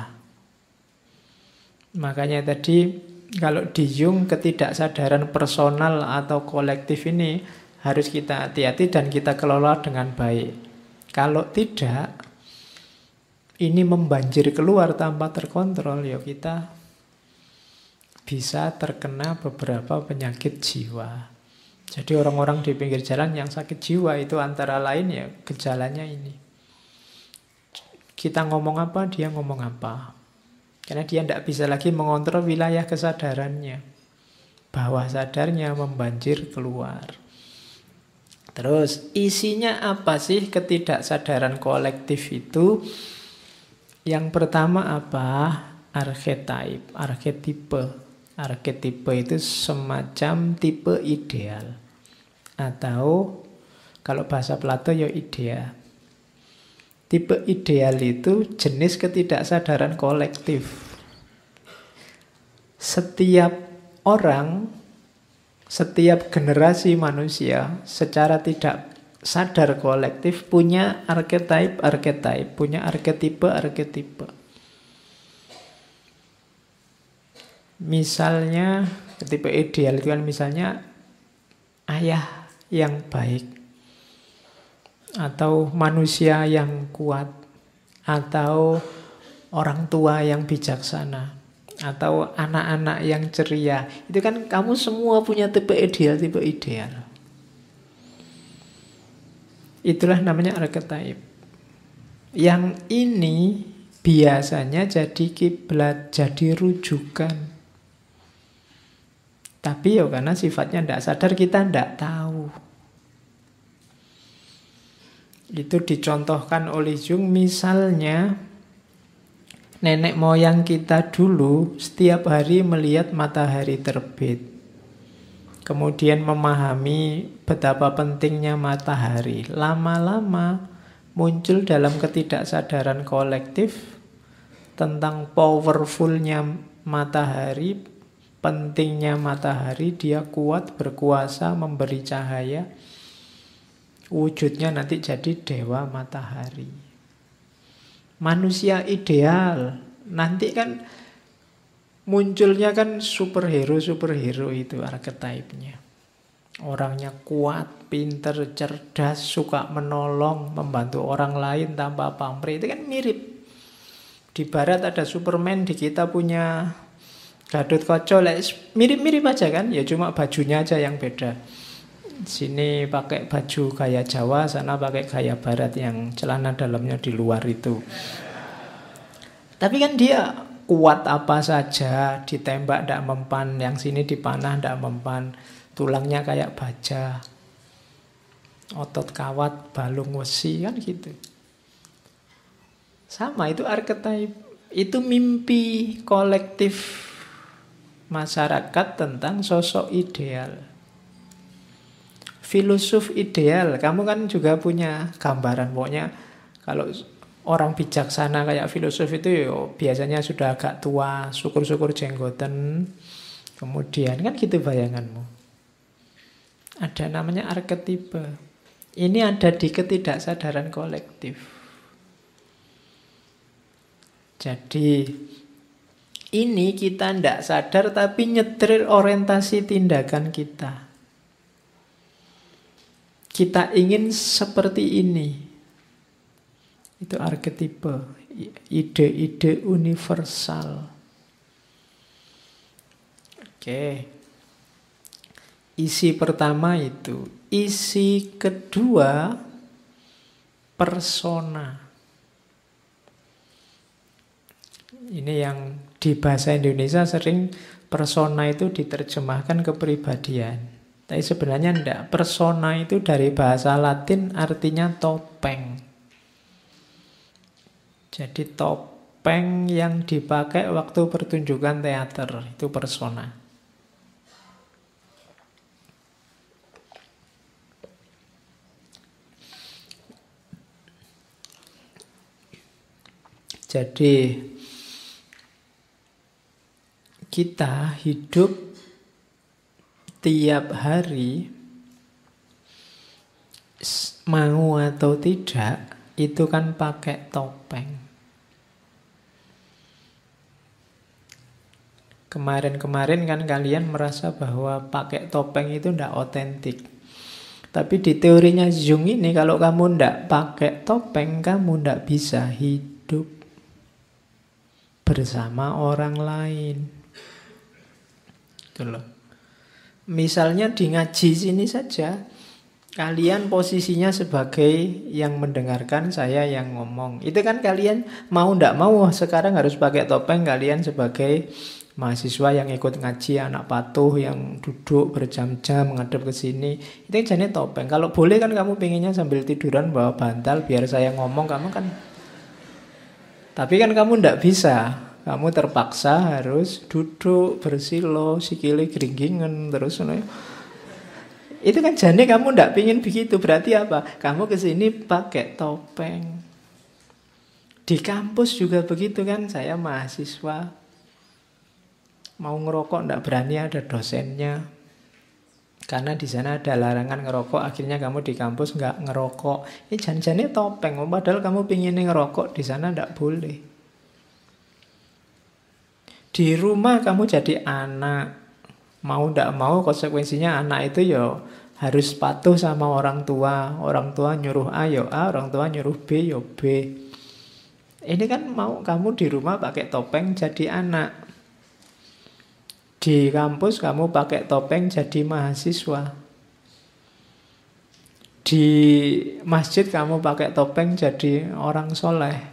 Makanya tadi kalau di Jung, ketidaksadaran personal atau kolektif ini harus kita hati-hati dan kita kelola dengan baik. Kalau tidak, ini membanjir keluar tanpa terkontrol, ya kita bisa terkena beberapa penyakit jiwa. Jadi orang-orang di pinggir jalan yang sakit jiwa itu antara lain ya gejalanya ini. Kita ngomong apa, dia ngomong apa. Karena dia tidak bisa lagi mengontrol wilayah kesadarannya. Bawah sadarnya membanjir keluar. Terus isinya apa sih ketidaksadaran kolektif itu? Yang pertama apa? Archetype, arketipe. Arketipe itu semacam tipe ideal. Atau kalau bahasa Plato ya idea. Tipe ideal itu jenis ketidaksadaran kolektif. Setiap orang, setiap generasi manusia secara tidak sadar kolektif punya archetype, punya arketipe. Misalnya tipe ideal itu kan misalnya ayah yang baik, atau manusia yang kuat, atau orang tua yang bijaksana, atau anak-anak yang ceria. Itu kan kamu semua punya tipe ideal. Itulah namanya archetype. Yang ini biasanya jadi kiblat, jadi rujukan. Tapi ya karena sifatnya tidak sadar, kita tidak tahu. Itu dicontohkan oleh Jung misalnya. nenek moyang kita dulu setiap hari melihat matahari terbit. Kemudian memahami betapa pentingnya matahari. Lama-lama muncul dalam ketidaksadaran kolektif tentang powerfulnya matahari, pentingnya matahari, dia kuat, berkuasa, memberi cahaya. Wujudnya nanti jadi dewa matahari. Manusia ideal nanti kan munculnya kan superhero itu archetype-nya. Orangnya kuat, pinter, cerdas, suka menolong, membantu orang lain tanpa pamrih. Itu kan mirip. Di barat ada Superman, di kita punya Gatot-Kaca. Mirip-mirip aja kan, ya cuma bajunya aja yang beda. Sini pakai baju gaya Jawa, sana pakai gaya Barat yang celana dalamnya di luar itu. Tapi kan dia kuat apa saja, ditembak tidak mempan, yang sini dipanah tidak mempan, tulangnya kayak baja, otot kawat, balung wesi, kan gitu. Sama, itu archetype, itu mimpi kolektif masyarakat tentang sosok ideal. Filosof ideal, kamu kan juga punya gambaran. Pokoknya kalau orang bijaksana kayak filosof itu biasanya sudah agak tua, syukur-syukur jenggoten. Kemudian kan gitu bayanganmu. Ada namanya arketipe. Ini ada di ketidaksadaran kolektif. Jadi ini kita tidak sadar tapi nyetir orientasi tindakan kita. Kita ingin seperti ini. Itu arketipe, ide-ide universal. Oke. Isi pertama itu. Isi kedua, persona. Ini yang di bahasa Indonesia sering persona itu diterjemahkan kepribadian. Tapi sebenarnya tidak. Persona itu dari bahasa Latin artinya topeng. Jadi topeng yang dipakai waktu pertunjukan teater. Itu persona. Jadi kita hidup tiap hari, mau atau tidak, itu kan pakai topeng. Kemarin-kemarin kan kalian merasa bahwa pakai topeng itu tidak otentik. Tapi di teorinya Jung ini, kalau kamu tidak pakai topeng, kamu tidak bisa hidup bersama orang lain. Itu loh. Misalnya di ngaji sini saja, kalian posisinya sebagai yang mendengarkan, saya yang ngomong. Itu kan kalian mau ndak mau sekarang harus pakai topeng. Kalian sebagai mahasiswa yang ikut ngaji, anak patuh yang duduk berjam-jam menghadap ke sini. Itu jenis topeng. Kalau boleh kan kamu pengennya sambil tiduran bawa bantal biar saya ngomong, kamu kan. Tapi kan kamu ndak bisa. Kamu terpaksa harus duduk bersilo, sikile geringgingan terus. Itu kan jane kamu ndak pingin begitu. Berarti apa? Kamu kesini pakai topeng. Di kampus juga begitu kan. Saya mahasiswa, mau ngerokok ndak berani, ada dosennya. Karena di sana ada larangan ngerokok. Akhirnya kamu di kampus nggak ngerokok. Ini jan-jane topeng. Padahal kamu pingin ngerokok, di sana ndak boleh. Di rumah kamu jadi anak, mau ndak mau konsekuensinya anak itu ya harus patuh sama orang tua. Orang tua nyuruh A ya A, orang tua nyuruh B ya B. Ini kan mau kamu di rumah pakai topeng jadi anak. Di kampus kamu pakai topeng jadi mahasiswa. Di masjid kamu pakai topeng jadi orang soleh.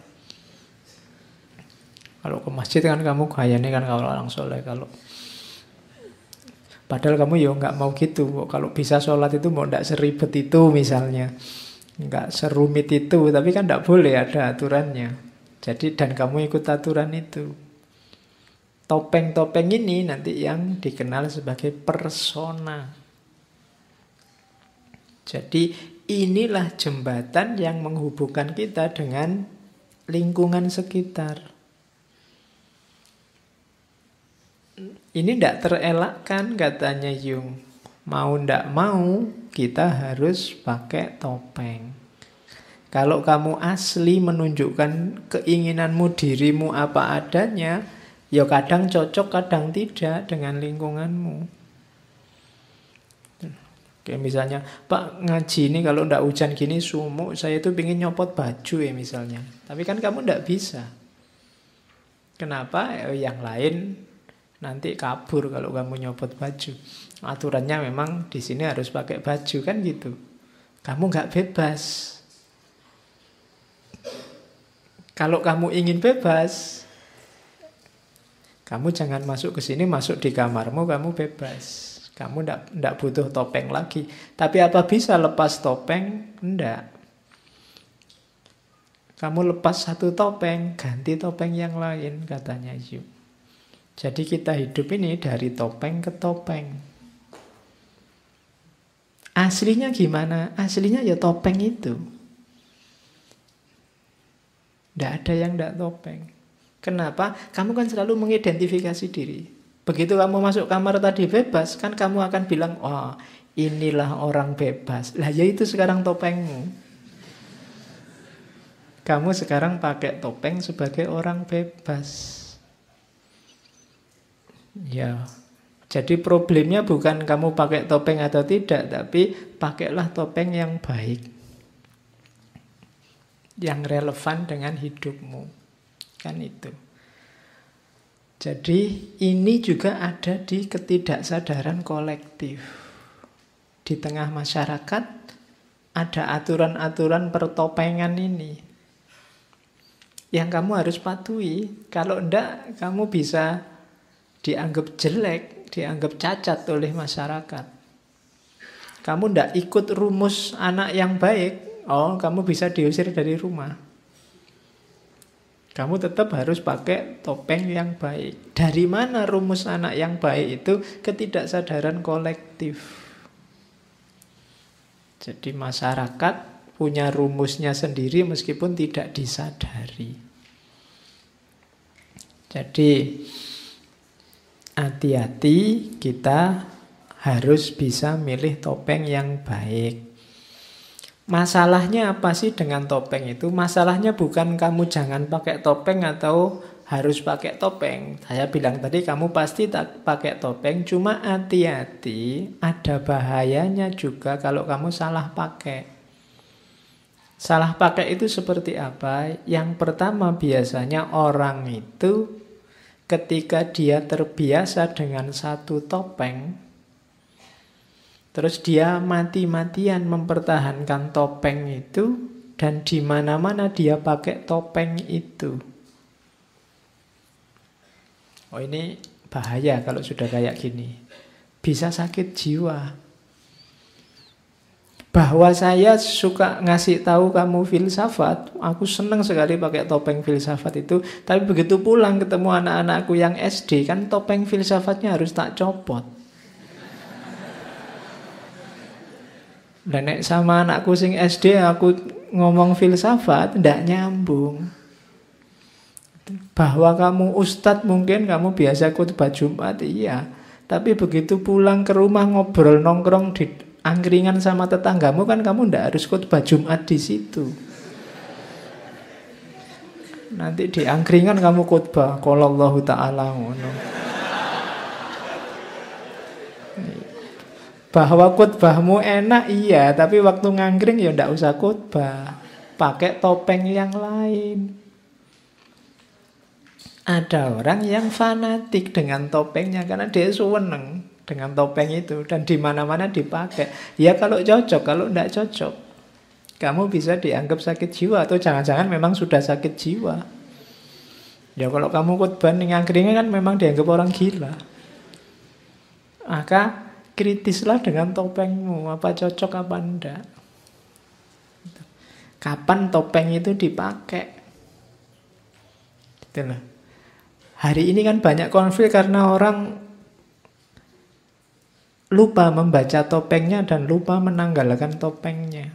Kalau ke masjid kan kamu gayanya kan kalau orang soleh. Kalau padahal kamu ya nggak mau gitu. Kalau bisa sholat itu mau nggak seribet itu misalnya, nggak serumit itu. Tapi kan nggak boleh, ada aturannya. Jadi dan kamu ikut aturan itu. Topeng-topeng ini nanti yang dikenal sebagai persona. Jadi inilah jembatan yang menghubungkan kita dengan lingkungan sekitar. Ini tidak terelakkan katanya Jung. Mau tidak mau kita harus pakai topeng. Kalau kamu asli menunjukkan keinginanmu, dirimu apa adanya, ya kadang cocok, kadang tidak dengan lingkunganmu. Kayak misalnya, Pak ngaji ini kalau ndak hujan gini sumuk, saya itu pengen nyopot baju ya misalnya. Tapi kan kamu ndak bisa. Kenapa? Yang lain nanti kabur kalau kamu nyopot baju. Aturannya memang di sini harus pakai baju kan gitu. Kamu nggak bebas. Kalau kamu ingin bebas, kamu jangan masuk ke sini, masuk di kamarmu, kamu bebas. Kamu ndak butuh topeng lagi. Tapi apa bisa lepas topeng? Ndak. Kamu lepas satu topeng, ganti topeng yang lain, katanya Yu. Jadi kita hidup ini dari topeng ke topeng. Aslinya gimana? Aslinya ya topeng itu. Ndak ada yang ndak topeng. Kenapa? Kamu kan selalu mengidentifikasi diri. Begitu kamu masuk kamar tadi bebas, kan kamu akan bilang, oh inilah orang bebas. Lah ya itu sekarang topengmu. Kamu sekarang pakai topeng sebagai orang bebas. Ya, jadi problemnya bukan kamu pakai topeng atau tidak, tapi pakailah topeng yang baik. Yang relevan dengan hidupmu. Kan itu. Jadi ini juga ada di ketidaksadaran kolektif. Di tengah masyarakat ada aturan-aturan pertopengan ini. Yang kamu harus patuhi. Kalau enggak, kamu bisa dianggap jelek, dianggap cacat oleh masyarakat. Kamu enggak ikut rumus anak yang baik, oh, kamu bisa diusir dari rumah. Kamu tetap harus pakai topeng yang baik. Dari mana rumus anak yang baik itu? Ketidaksadaran kolektif. Jadi masyarakat punya rumusnya sendiri meskipun tidak disadari. Jadi hati-hati, kita harus bisa milih topeng yang baik. Masalahnya apa sih dengan topeng itu? Masalahnya bukan kamu jangan pakai topeng atau harus pakai topeng. Saya bilang tadi kamu pasti tak pakai topeng, cuma hati-hati, ada bahayanya juga kalau kamu salah pakai. Salah pakai itu seperti apa? Yang pertama biasanya orang itu ketika dia terbiasa dengan satu topeng, terus dia mati-matian mempertahankan topeng itu, dan di mana-mana dia pakai topeng itu. Oh ini bahaya kalau sudah kayak gini. Bisa sakit jiwa. Bahwa saya suka ngasih tahu kamu filsafat, aku senang sekali pakai topeng filsafat itu. Tapi begitu pulang ketemu anak-anakku yang SD, kan topeng filsafatnya harus tak copot. Dan nek sama anakku sing SD aku ngomong filsafat, ndak nyambung. Bahwa kamu ustadz mungkin kamu biasa khutbah Jumat, iya. Tapi begitu pulang ke rumah ngobrol nongkrong di angkringan sama tetanggamu, kan kamu ndak harus khutbah Jumat di situ. Nanti di angkringan kamu khutbah qalallahu ta'ala ngono. Bahwa khutbahmu enak iya, tapi waktu ngangkring ya ndak usah khutbah. Pakai topeng yang lain. Ada orang yang fanatik dengan topengnya karena dia seneng dengan topeng itu dan di mana-mana dipakai. Ya kalau cocok, kalau ndak cocok, kamu bisa dianggap sakit jiwa atau jangan-jangan memang sudah sakit jiwa. Ya kalau kamu khutbah ning angkringan kan memang dianggap orang gila. Maka kritislah dengan topengmu, apa cocok apa enggak. Kapan topeng itu dipakai? Gitu loh. Hari ini kan banyak konflik karena orang lupa membaca topengnya dan lupa menanggalkan topengnya.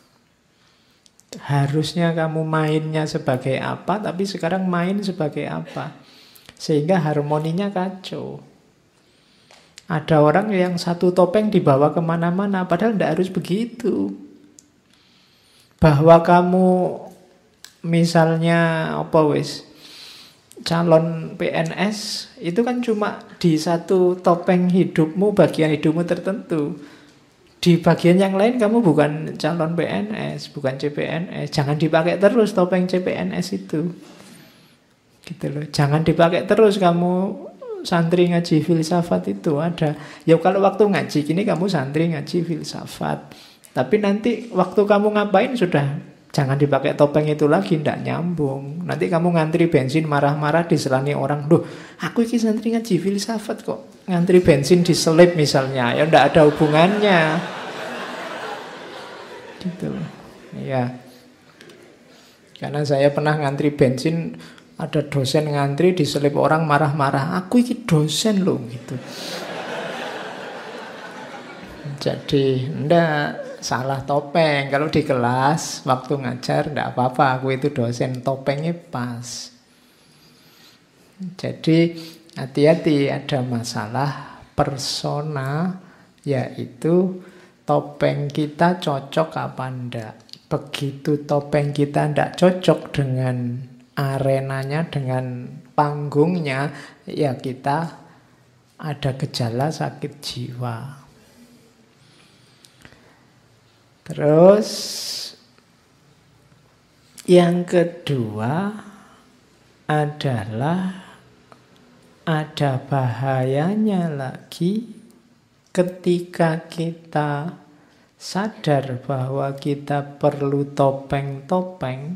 Harusnya kamu mainnya sebagai apa, tapi sekarang main sebagai apa. Sehingga harmoninya kacau. Ada orang yang satu topeng dibawa kemana-mana, padahal tidak harus begitu. Bahwa kamu misalnya apa wis calon PNS itu kan cuma di satu topeng hidupmu, bagian hidupmu tertentu. Di bagian yang lain kamu bukan calon PNS, bukan CPNS. Jangan dipakai terus topeng CPNS itu. Gitu loh. Jangan dipakai terus kamu santri ngaji filsafat itu ada. Ya kalau waktu ngaji gini kamu santri ngaji filsafat. Tapi nanti waktu kamu ngapain sudah jangan dipakai topeng itu lagi, ndak nyambung. Nanti kamu ngantri bensin marah-marah diselani orang. Duh, aku ini santri ngaji filsafat kok ngantri bensin diselip misalnya. Ya ndak ada hubungannya. Gitu. Ya. Karena saya pernah ngantri bensin, ada dosen ngantri diselip orang marah-marah. Aku ini dosen loh gitu. Jadi ndak salah topeng. Kalau di kelas waktu ngajar ndak apa-apa, aku itu dosen, topengnya pas. Jadi hati-hati, ada masalah persona, yaitu topeng kita cocok apa ndak. Begitu topeng kita ndak cocok dengan arenanya, dengan panggungnya, ya kita ada gejala sakit jiwa. Terus yang kedua adalah ada bahayanya lagi ketika kita sadar bahwa kita perlu topeng-topeng,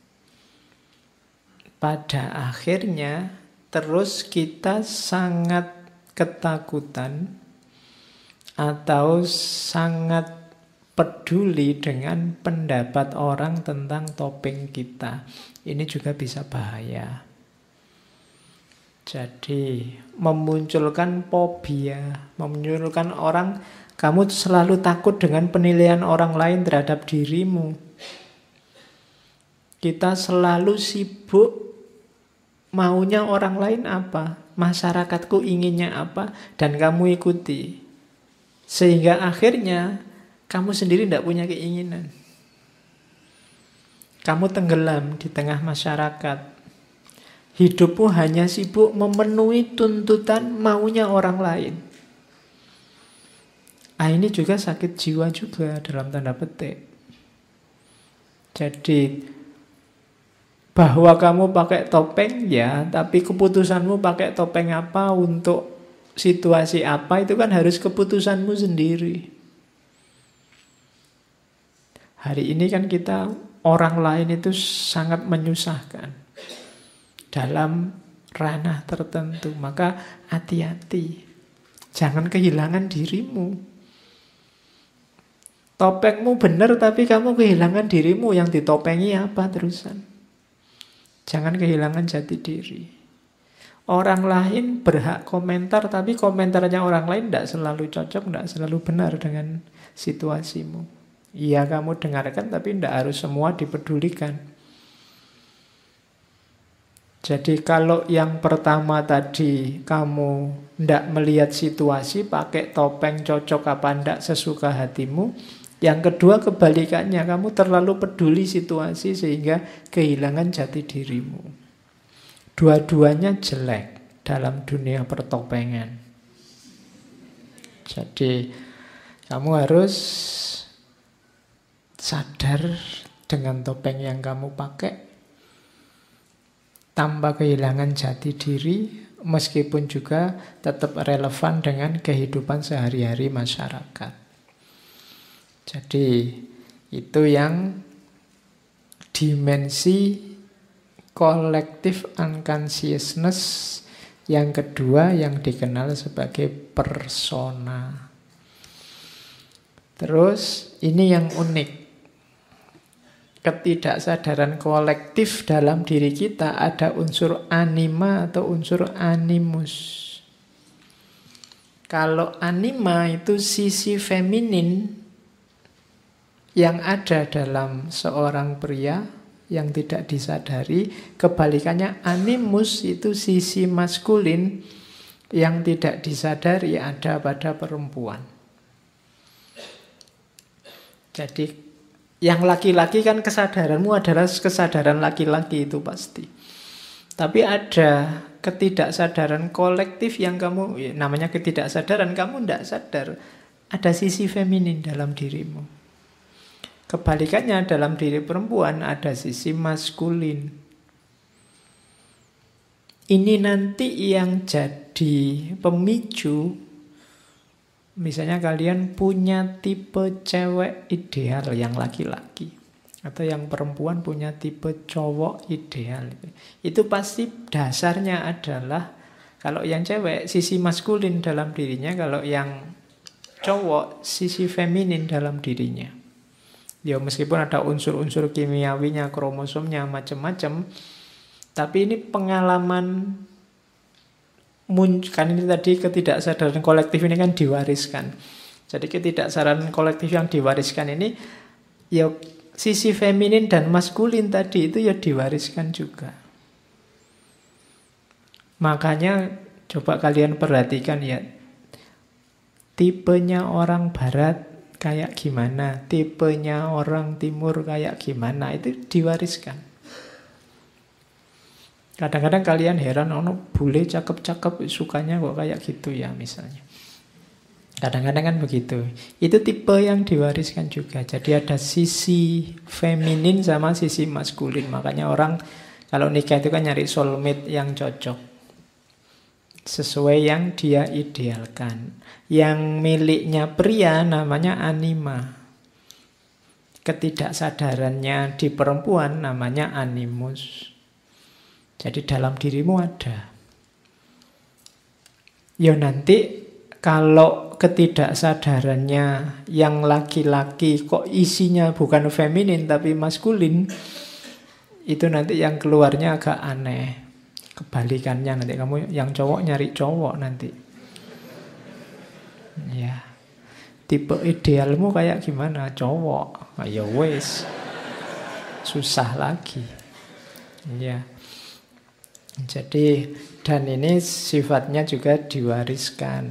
pada akhirnya terus kita sangat ketakutan atau sangat peduli dengan pendapat orang tentang topeng kita. Ini juga bisa bahaya. Jadi memunculkan fobia, memunculkan orang, kamu selalu takut dengan penilaian orang lain terhadap dirimu. Kita selalu sibuk maunya orang lain apa, masyarakatku inginnya apa, dan kamu ikuti. Sehingga akhirnya kamu sendiri tidak punya keinginan. Kamu tenggelam di tengah masyarakat. Hidupmu hanya sibuk memenuhi tuntutan maunya orang lain. Ini juga sakit jiwa juga dalam tanda petik. Jadi bahwa kamu pakai topeng ya, tapi keputusanmu pakai topeng apa untuk situasi apa itu kan harus keputusanmu sendiri. Hari ini kan kita orang lain itu sangat menyusahkan dalam ranah tertentu. Maka hati-hati, jangan kehilangan dirimu. Topengmu benar tapi kamu kehilangan dirimu, yang ditopengi apa terusan? Jangan kehilangan jati diri. Orang lain berhak komentar, tapi komentarnya orang lain tidak selalu cocok, tidak selalu benar dengan situasimu. Iya kamu dengarkan, tapi tidak harus semua dipedulikan. Jadi kalau yang pertama tadi kamu tidak melihat situasi, pakai topeng cocok apa tidak sesuka hatimu. Yang kedua kebalikannya, kamu terlalu peduli situasi sehingga kehilangan jati dirimu. Dua-duanya jelek dalam dunia pertopengan. Jadi kamu harus sadar dengan topeng yang kamu pakai, tanpa kehilangan jati diri, meskipun juga tetap relevan dengan kehidupan sehari-hari masyarakat. Jadi itu yang dimensi collective unconsciousness yang kedua yang dikenal sebagai persona. Terus ini yang unik. Ketidaksadaran kolektif dalam diri kita ada unsur anima atau unsur animus. Kalau anima itu sisi feminin yang ada dalam seorang pria yang tidak disadari, kebalikannya animus itu sisi maskulin yang tidak disadari ada pada perempuan. Jadi yang laki-laki kan kesadaranmu adalah kesadaran laki-laki itu pasti. Tapi ada ketidaksadaran kolektif yang kamu, namanya ketidaksadaran, kamu tidak sadar. Ada sisi feminin dalam dirimu. Kebalikannya dalam diri perempuan ada sisi maskulin. Ini nanti yang jadi pemicu. Misalnya kalian punya tipe cewek ideal yang laki-laki. Atau yang perempuan punya tipe cowok ideal. Itu pasti dasarnya adalah, kalau yang cewek sisi maskulin dalam dirinya, kalau yang cowok sisi feminin dalam dirinya. Ya meskipun ada unsur-unsur kimiawinya, kromosomnya, macam-macam. Tapi ini pengalaman kan ini tadi ketidaksadaran kolektif ini kan diwariskan. Jadi ketidaksadaran kolektif yang diwariskan ini ya sisi feminin dan maskulin tadi itu ya diwariskan juga. Makanya coba kalian perhatikan ya, tipenya orang barat kayak gimana, tipenya orang timur kayak gimana, itu diwariskan. Kadang-kadang kalian heran, bule cakep-cakep sukanya kok kayak gitu ya misalnya. Kadang-kadang kan begitu. Itu tipe yang diwariskan juga. Jadi ada sisi feminin sama sisi maskulin. Makanya orang kalau nikah itu kan nyari soulmate yang cocok. Sesuai yang dia idealkan. Yang miliknya pria namanya anima. Ketidaksadarannya di perempuan namanya animus. Jadi dalam dirimu ada. Ya nanti kalau ketidaksadarannya yang laki-laki kok isinya bukan feminin tapi maskulin, itu nanti yang keluarnya agak aneh. Kebalikannya nanti kamu yang cowok nyari cowok nanti. Ya. Tipe idealmu kayak gimana? Cowok. Ya wes. Susah lagi. Ya. Jadi, dan ini sifatnya juga diwariskan.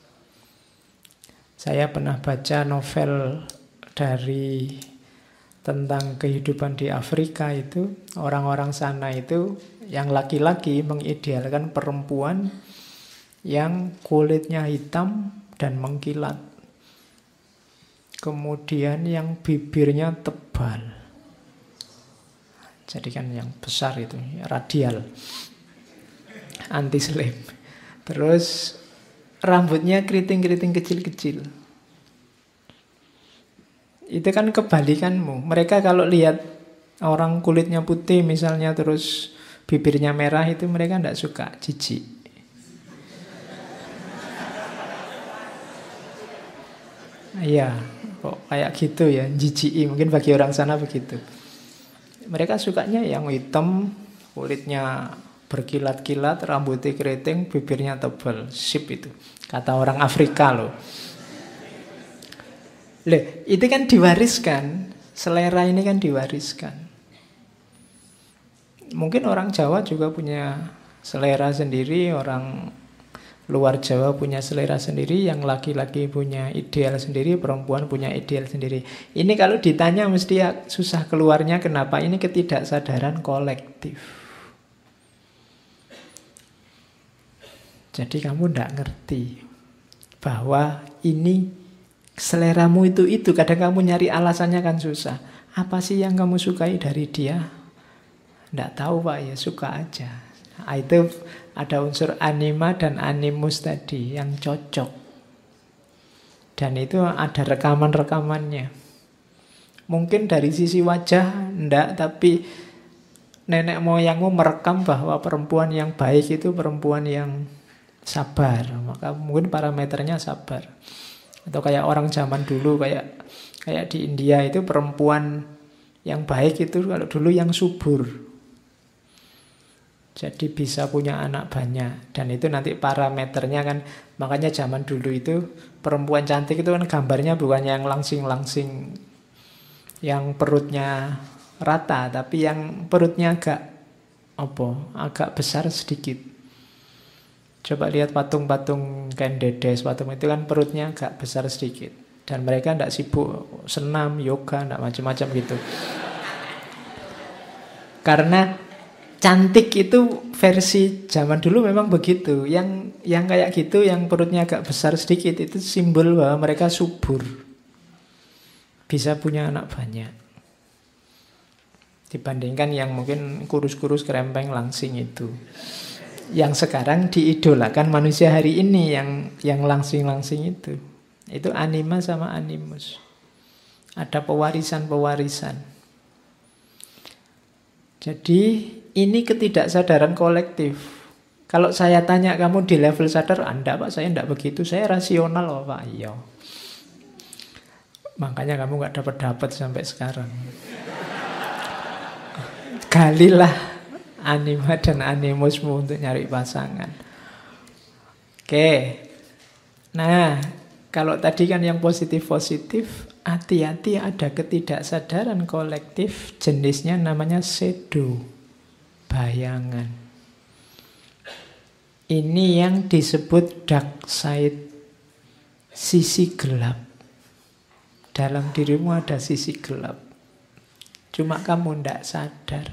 Saya pernah baca novel dari tentang kehidupan di Afrika itu. Orang-orang sana itu yang laki-laki mengidealkan perempuan yang kulitnya hitam dan mengkilat. Kemudian yang bibirnya tebal. Jadi kan yang besar itu, radial. Anti-slave. Terus rambutnya keriting-keriting kecil-kecil. Itu kan kebalikanmu. Mereka kalau lihat orang kulitnya putih misalnya terus bibirnya merah itu mereka tidak suka, jijik. Iya, kok kayak gitu ya, jijik. Mungkin bagi orang sana begitu. Mereka sukanya yang hitam, kulitnya berkilat-kilat, rambutnya keriting, bibirnya tebal. Sip itu. Kata orang Afrika loh. Itu kan diwariskan. Selera ini kan diwariskan. Mungkin orang Jawa juga punya selera sendiri, orang luar Jawa punya selera sendiri, yang laki-laki punya ideal sendiri, perempuan punya ideal sendiri. Ini kalau ditanya mesti susah keluarnya. Kenapa? Ini ketidaksadaran kolektif. Jadi kamu tidak ngerti bahwa ini seleramu itu. Kadang kamu nyari alasannya kan susah. Apa sih yang kamu sukai dari dia? Tidak tahu Pak, ya suka aja. Nah, itu ada unsur anima dan animus tadi yang cocok. Dan itu ada rekaman-rekamannya. Mungkin dari sisi wajah enggak, tapi nenek moyangmu merekam bahwa perempuan yang baik itu perempuan yang sabar, maka mungkin parameternya sabar. Atau kayak orang zaman dulu, kayak di India itu perempuan Yang baik itu kalau dulu yang subur. Jadi bisa punya anak banyak. Dan itu nanti parameternya kan, makanya zaman dulu itu perempuan cantik itu kan gambarnya bukan yang langsing-langsing, yang perutnya rata, tapi yang perutnya agak besar sedikit. Coba lihat patung-patung Ken Dedes, patung itu kan perutnya agak besar sedikit. Dan mereka tidak sibuk senam, yoga, tidak macam-macam gitu. Karena cantik itu versi zaman dulu memang begitu. Yang kayak gitu, yang perutnya agak besar sedikit, itu simbol bahwa mereka subur. Bisa punya anak banyak. Dibandingkan yang mungkin kurus-kurus, kerempeng, langsing itu. Yang sekarang diidolakan manusia hari ini, yang langsing-langsing itu. Itu anima sama animus. Ada pewarisan-pewarisan. Jadi ini ketidaksadaran kolektif. Kalau saya tanya kamu di level sadar, Anda Pak, saya tidak begitu, saya rasional loh Pak. Iya. Makanya kamu gak dapat sampai sekarang. Galilah anima dan animusmu untuk nyari pasangan. Oke. Nah, kalau tadi kan yang positif-positif, hati-hati ada ketidaksadaran kolektif, jenisnya namanya shadow, bayangan. Ini yang disebut dark side, sisi gelap. Dalam dirimu ada sisi gelap. Cuma kamu tidak sadar.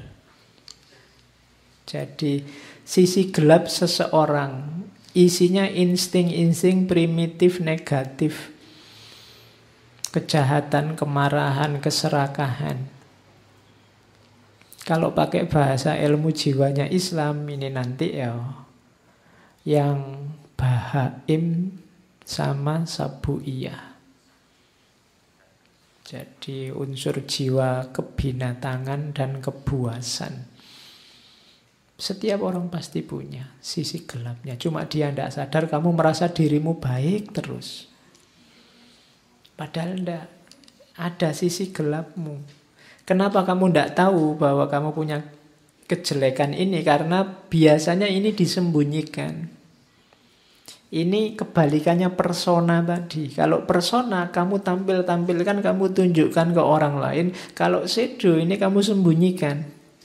Jadi sisi gelap seseorang isinya insting-insting primitif negatif. Kejahatan, kemarahan, keserakahan. Kalau pakai bahasa ilmu jiwanya Islam ini nanti ya yang bahaim sama sabuiyah. Jadi unsur jiwa kebinatangan dan kebuasan. Setiap orang pasti punya sisi gelapnya. Cuma dia tidak sadar, kamu merasa dirimu baik terus. Padahal tidak. Ada sisi gelapmu. Kenapa kamu tidak tahu bahwa kamu punya kejelekan ini? Karena biasanya ini disembunyikan. Ini kebalikannya persona tadi. Kalau persona kamu tampilkan, kamu tunjukkan ke orang lain. Kalau shadow ini kamu sembunyikan.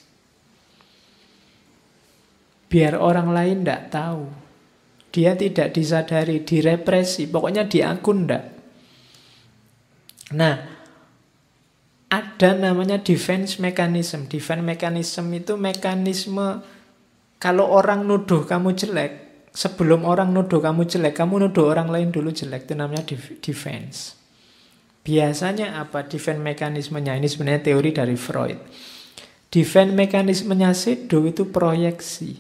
Biar orang lain tidak tahu. Dia tidak disadari, direpresi. Pokoknya di akun tidak. Nah, ada namanya defense mechanism. Defense mechanism itu mekanisme kalau orang nuduh kamu jelek, sebelum orang nuduh kamu jelek, kamu nuduh orang lain dulu jelek. Itu namanya defense. Biasanya apa defense mekanismenya? Ini sebenarnya teori dari Freud. Defense mekanismenya shadow itu proyeksi.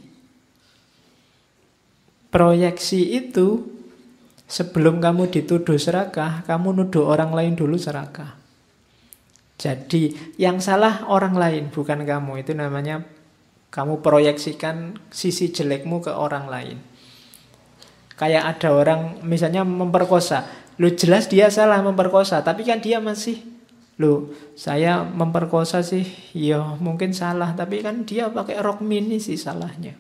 Proyeksi itu sebelum kamu dituduh serakah, kamu nuduh orang lain dulu serakah. Jadi yang salah orang lain, bukan kamu. Itu namanya kamu proyeksikan sisi jelekmu ke orang lain. Kayak ada orang misalnya memperkosa. Loh jelas dia salah memperkosa, tapi kan dia masih, loh saya memperkosa sih, ya mungkin salah, tapi kan dia pakai rok mini sih salahnya.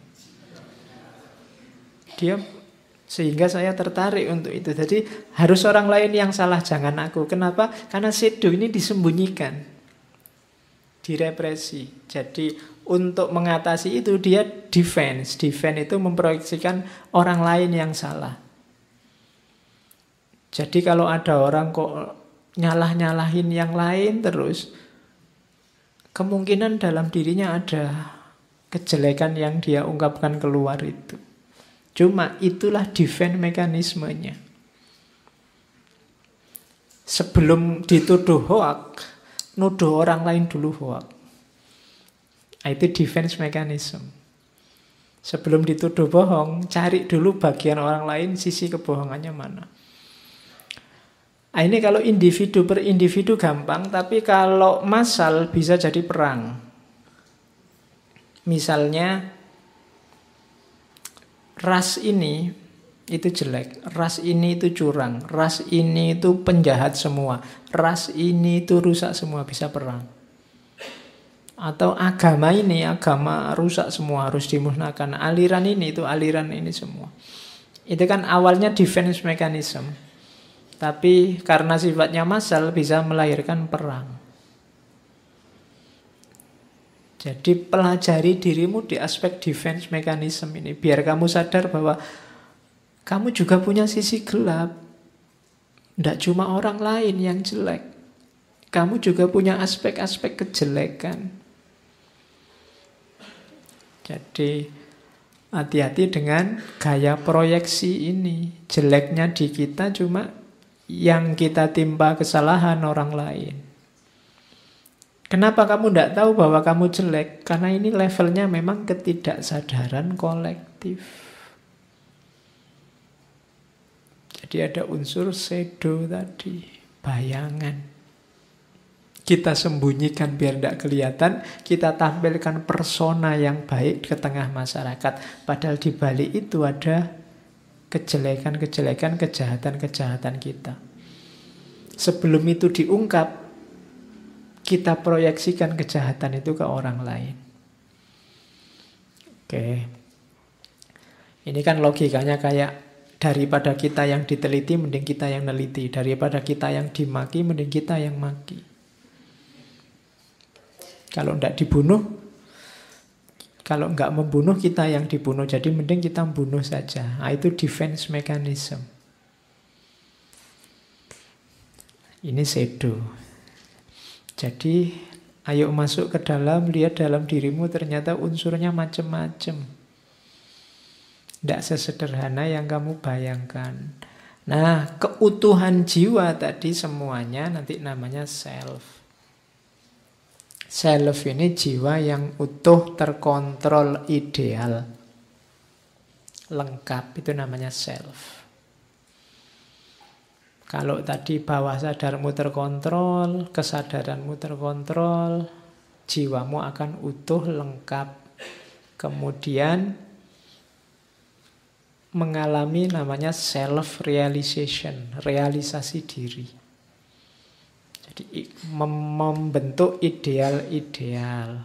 Dia, sehingga saya tertarik untuk itu. Jadi harus orang lain yang salah, jangan aku. Kenapa? Karena shadow ini disembunyikan, direpresi. Jadi untuk mengatasi itu dia defense. Defense itu memproyeksikan orang lain yang salah. Jadi kalau ada orang kok nyalah-nyalahin yang lain terus, kemungkinan dalam dirinya ada kejelekan yang dia ungkapkan keluar itu. Cuma itulah defense mekanismenya. Sebelum dituduh hoak, nuduh orang lain dulu hoak. Itu defense mechanism. Sebelum dituduh bohong, cari dulu bagian orang lain, sisi kebohongannya mana. Ini kalau individu per individu gampang, tapi kalau massal bisa jadi perang. Misalnya, ras ini itu jelek, ras ini itu curang, ras ini itu penjahat semua, ras ini itu rusak semua, bisa perang. Atau agama ini, agama rusak semua, harus dimusnahkan. Aliran ini, itu aliran ini semua. Itu kan awalnya defense mechanism. Tapi karena sifatnya massal bisa melahirkan perang. Jadi pelajari dirimu di aspek defense mechanism ini. Biar kamu sadar bahwa kamu juga punya sisi gelap. Tidak cuma orang lain yang jelek. Kamu juga punya aspek-aspek kejelekan. Jadi hati-hati dengan gaya proyeksi ini. Jeleknya di kita cuma yang kita timpa kesalahan orang lain. Kenapa kamu tidak tahu bahwa kamu jelek? Karena ini levelnya memang ketidaksadaran kolektif. Jadi ada unsur shadow tadi, bayangan. Kita sembunyikan biar tidak kelihatan, kita tampilkan persona yang baik ke tengah masyarakat. Padahal di balik itu ada kejelekan-kejelekan, kejahatan-kejahatan kita. Sebelum itu diungkap, kita proyeksikan kejahatan itu ke orang lain. Oke. Ini kan logikanya kayak daripada kita yang diteliti, mending kita yang neliti. Daripada kita yang dimaki, mending kita yang maki. Kalau tidak dibunuh, kalau nggak membunuh kita yang dibunuh. Jadi mending kita membunuh saja. Nah, itu defense mechanism. Ini shadow. Jadi ayo masuk ke dalam, lihat dalam dirimu ternyata unsurnya macam-macam. Tidak sesederhana yang kamu bayangkan. Nah, keutuhan jiwa tadi semuanya nanti namanya self. Self ini jiwa yang utuh, terkontrol, ideal, lengkap, itu namanya self. Kalau tadi bawah sadarmu terkontrol, kesadaranmu terkontrol, jiwamu akan utuh, lengkap. Kemudian mengalami namanya self-realization, realisasi diri. Jadi membentuk ideal-ideal.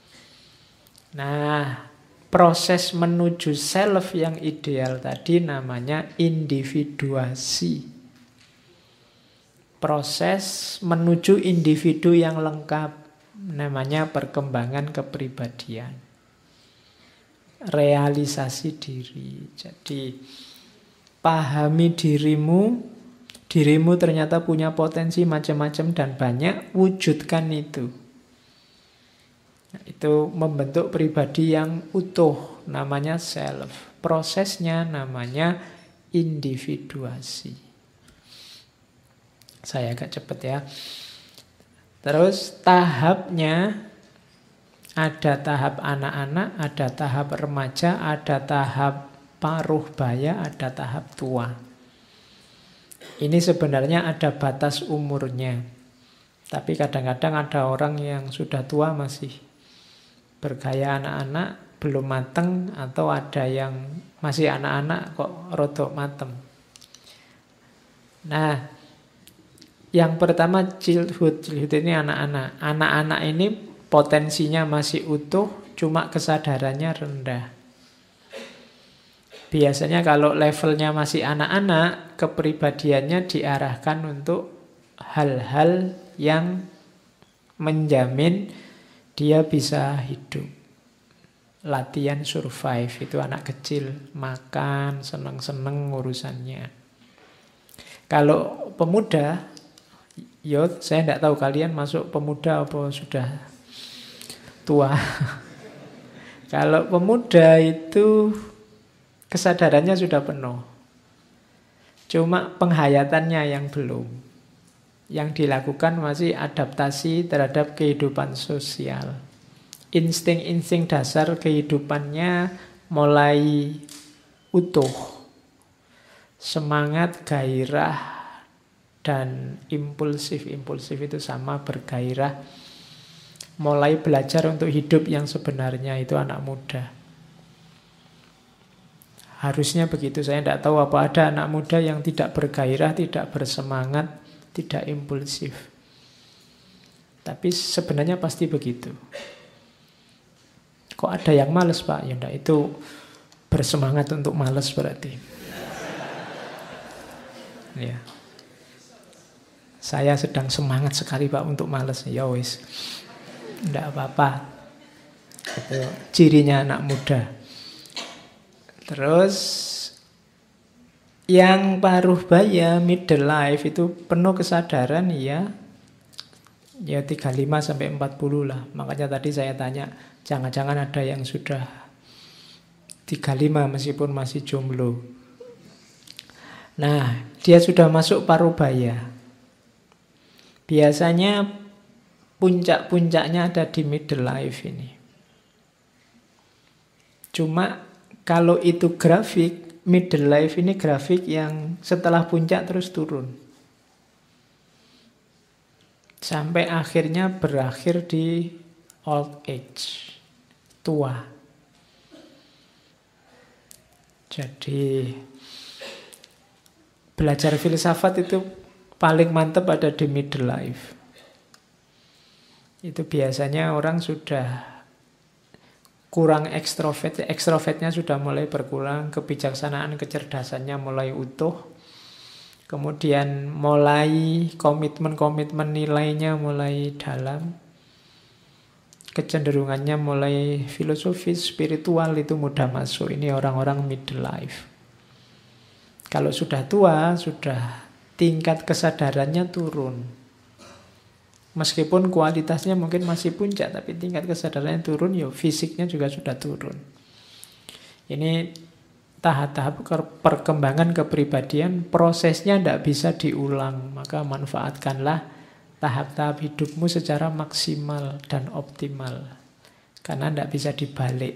Nah, proses menuju self yang ideal tadi namanya individuasi. Proses menuju individu yang lengkap namanya perkembangan kepribadian. Realisasi diri. Jadi pahami dirimu. Dirimu ternyata punya potensi macam-macam dan banyak, wujudkan itu. Nah, itu membentuk pribadi yang utuh, namanya self. Prosesnya namanya individuasi. Saya agak cepat ya. Terus tahapnya, ada tahap anak-anak, ada tahap remaja, ada tahap paruh baya, ada tahap tua. Ini sebenarnya ada batas umurnya. Tapi kadang-kadang ada orang yang sudah tua masih bergaya anak-anak, belum mateng, atau ada yang masih anak-anak kok rodok mateng. Nah, yang pertama childhood ini anak-anak. Anak-anak ini potensinya masih utuh, cuma kesadarannya rendah. Biasanya kalau levelnya masih anak-anak, kepribadiannya diarahkan untuk hal-hal yang menjamin dia bisa hidup. Latihan survive, itu anak kecil, makan, seneng-seneng urusannya. Kalau pemuda, saya tidak tahu kalian masuk pemuda apa sudah tua. Kalau pemuda itu kesadarannya sudah penuh. Cuma penghayatannya yang belum. Yang dilakukan masih adaptasi terhadap kehidupan sosial. Insting-insting dasar kehidupannya mulai utuh. Semangat, gairah, dan impulsif. Impulsif itu sama, bergairah. Mulai belajar untuk hidup yang sebenarnya, itu anak muda. Harusnya begitu, saya tidak tahu apa ada anak muda yang tidak bergairah, tidak bersemangat, tidak impulsif. Tapi sebenarnya pasti begitu. Kok ada yang males Pak? Ya enggak, itu bersemangat untuk males berarti. Ya. Saya sedang semangat sekali Pak untuk males. Ya wis. Enggak apa-apa. Itu cirinya anak muda. Terus yang paruh baya, middle life itu penuh kesadaran ya 35 sampai 40 lah. Makanya tadi saya tanya, jangan-jangan ada yang sudah 35 meskipun masih jomblo. Nah, dia sudah masuk paruh baya. Biasanya puncak-puncaknya ada di middle life ini. Cuma kalau itu grafik, middle life ini grafik yang setelah puncak terus turun. Sampai akhirnya berakhir di old age, tua. Jadi belajar filsafat itu paling mantap ada di middle life. Itu biasanya orang sudah kurang ekstrovert, ekstrovertnya sudah mulai berkurang, kebijaksanaan, kecerdasannya mulai utuh, kemudian mulai komitmen-komitmen nilainya mulai dalam, kecenderungannya mulai filosofis, spiritual, itu mudah masuk. Ini orang-orang middle life. Kalau sudah tua, sudah tingkat kesadarannya turun. Meskipun kualitasnya mungkin masih puncak, tapi tingkat kesadarannya turun, ya fisiknya juga sudah turun. Ini tahap-tahap perkembangan kepribadian, prosesnya tidak bisa diulang. Maka manfaatkanlah tahap-tahap hidupmu secara maksimal dan optimal. Karena tidak bisa dibalik.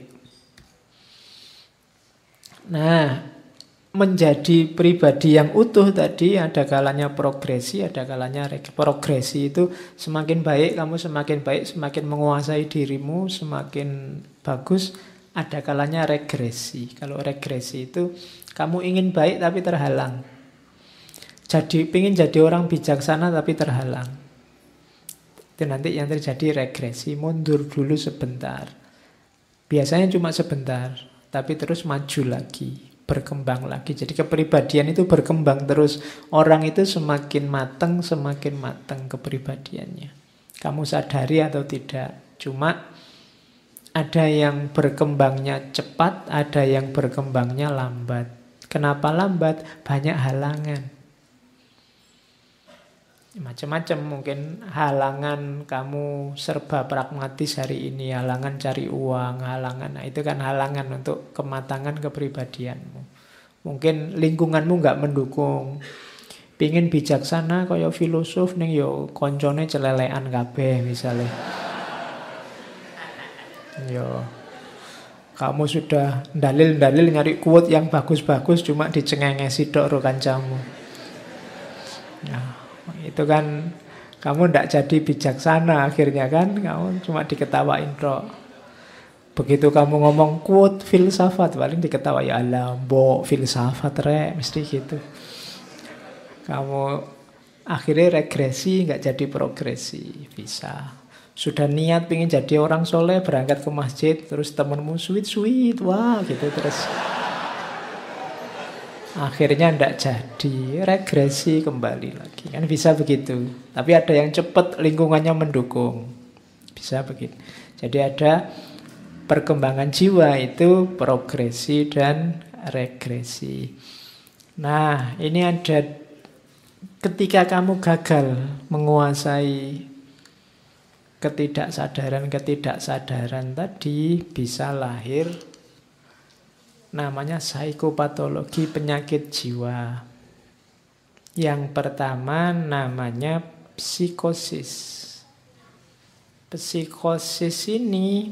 Nah, menjadi pribadi yang utuh tadi ada kalanya progresi, ada kalanya progresi itu semakin baik, kamu semakin baik, semakin menguasai dirimu, semakin bagus. Ada kalanya regresi. Kalau regresi itu kamu ingin baik tapi terhalang. Ingin jadi orang bijaksana tapi terhalang. Itu nanti yang terjadi regresi, mundur dulu sebentar. Biasanya cuma sebentar, tapi terus maju lagi, berkembang lagi. Jadi kepribadian itu berkembang terus. Orang itu semakin matang kepribadiannya. Kamu sadari atau tidak. Cuma ada yang berkembangnya cepat, ada yang berkembangnya lambat. Kenapa lambat? Banyak halangan. Macam-macam, mungkin halangan kamu serba pragmatis hari ini, halangan cari uang, halangan, nah itu kan halangan untuk kematangan kepribadianmu. Mungkin lingkunganmu nggak mendukung. Pingin bijaksana kaya filosof ning yo koncone celelekan kabeh misalnya. Yo kamu sudah dalil-dalil nyari quote yang bagus-bagus cuma dicengengesi tok karo kancamu. Nah, itu kan kamu ndak jadi bijaksana akhirnya kan, kamu cuma diketawain tok. Begitu kamu ngomong quote filsafat paling diketawain, alah mbok filsafat rek, mesti gitu. Kamu akhirnya regresi, nggak jadi progresi. Bisa. Sudah niat pengen jadi orang soleh, berangkat ke masjid, terus temenmu sweet, wah gitu terus. Akhirnya ndak jadi, regresi kembali lagi. Kan bisa begitu. Tapi ada yang cepat, lingkungannya mendukung. Bisa begitu. Jadi ada perkembangan jiwa itu progresi dan regresi. Nah, ini ada ketika kamu gagal menguasai ketidaksadaran tadi, bisa lahir namanya psikopatologi, penyakit jiwa. Yang pertama namanya psikosis. Psikosis ini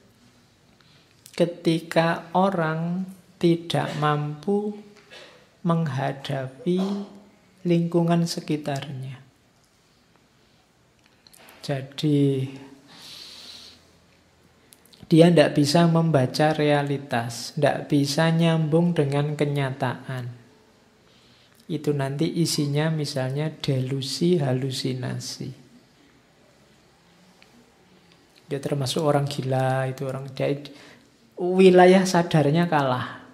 ketika orang tidak mampu menghadapi lingkungan sekitarnya. Jadi dia tidak bisa membaca realitas, tidak bisa nyambung dengan kenyataan. Itu nanti isinya misalnya delusi, halusinasi. Dia termasuk orang gila, itu orang dia wilayah sadarnya kalah.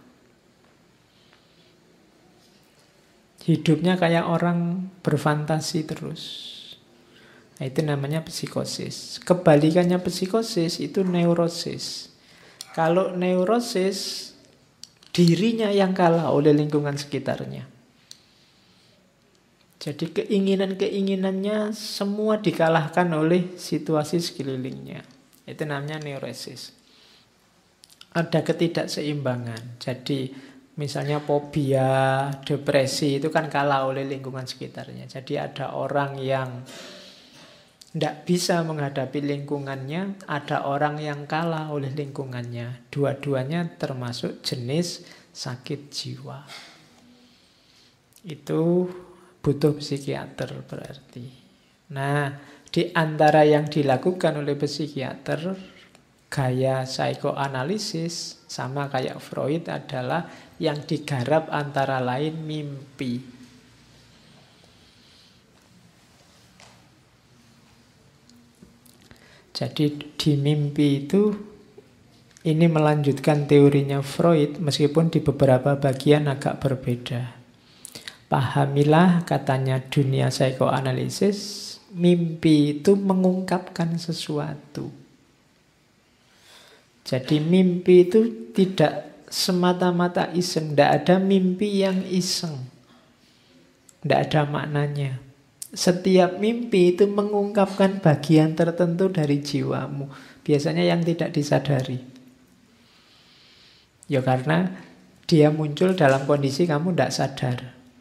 Hidupnya kayak orang berfantasi terus. Nah, itu namanya psikosis. Kebalikannya psikosis itu neurosis. Kalau neurosis, dirinya yang kalah oleh lingkungan sekitarnya. Jadi keinginan-keinginannya semua dikalahkan oleh situasi sekelilingnya. Itu namanya neurosis. Ada ketidakseimbangan. Jadi misalnya fobia, depresi itu kan kalah oleh lingkungan sekitarnya. Jadi ada orang yang tidak bisa menghadapi lingkungannya, ada orang yang kalah oleh lingkungannya. Dua-duanya termasuk jenis sakit jiwa. Itu butuh psikiater berarti. Nah, di antara yang dilakukan oleh psikiater, gaya psikoanalisis sama kayak Freud adalah yang digarap antara lain mimpi. Jadi di mimpi itu ini melanjutkan teorinya Freud meskipun di beberapa bagian agak berbeda. Pahamilah, katanya dunia psikoanalisis, mimpi itu mengungkapkan sesuatu. Jadi mimpi itu tidak semata-mata iseng. Tidak ada mimpi yang iseng. Tidak ada maknanya. Setiap mimpi itu mengungkapkan bagian tertentu dari jiwamu. Biasanya yang tidak disadari. Ya karena dia muncul dalam kondisi kamu tidak sadar.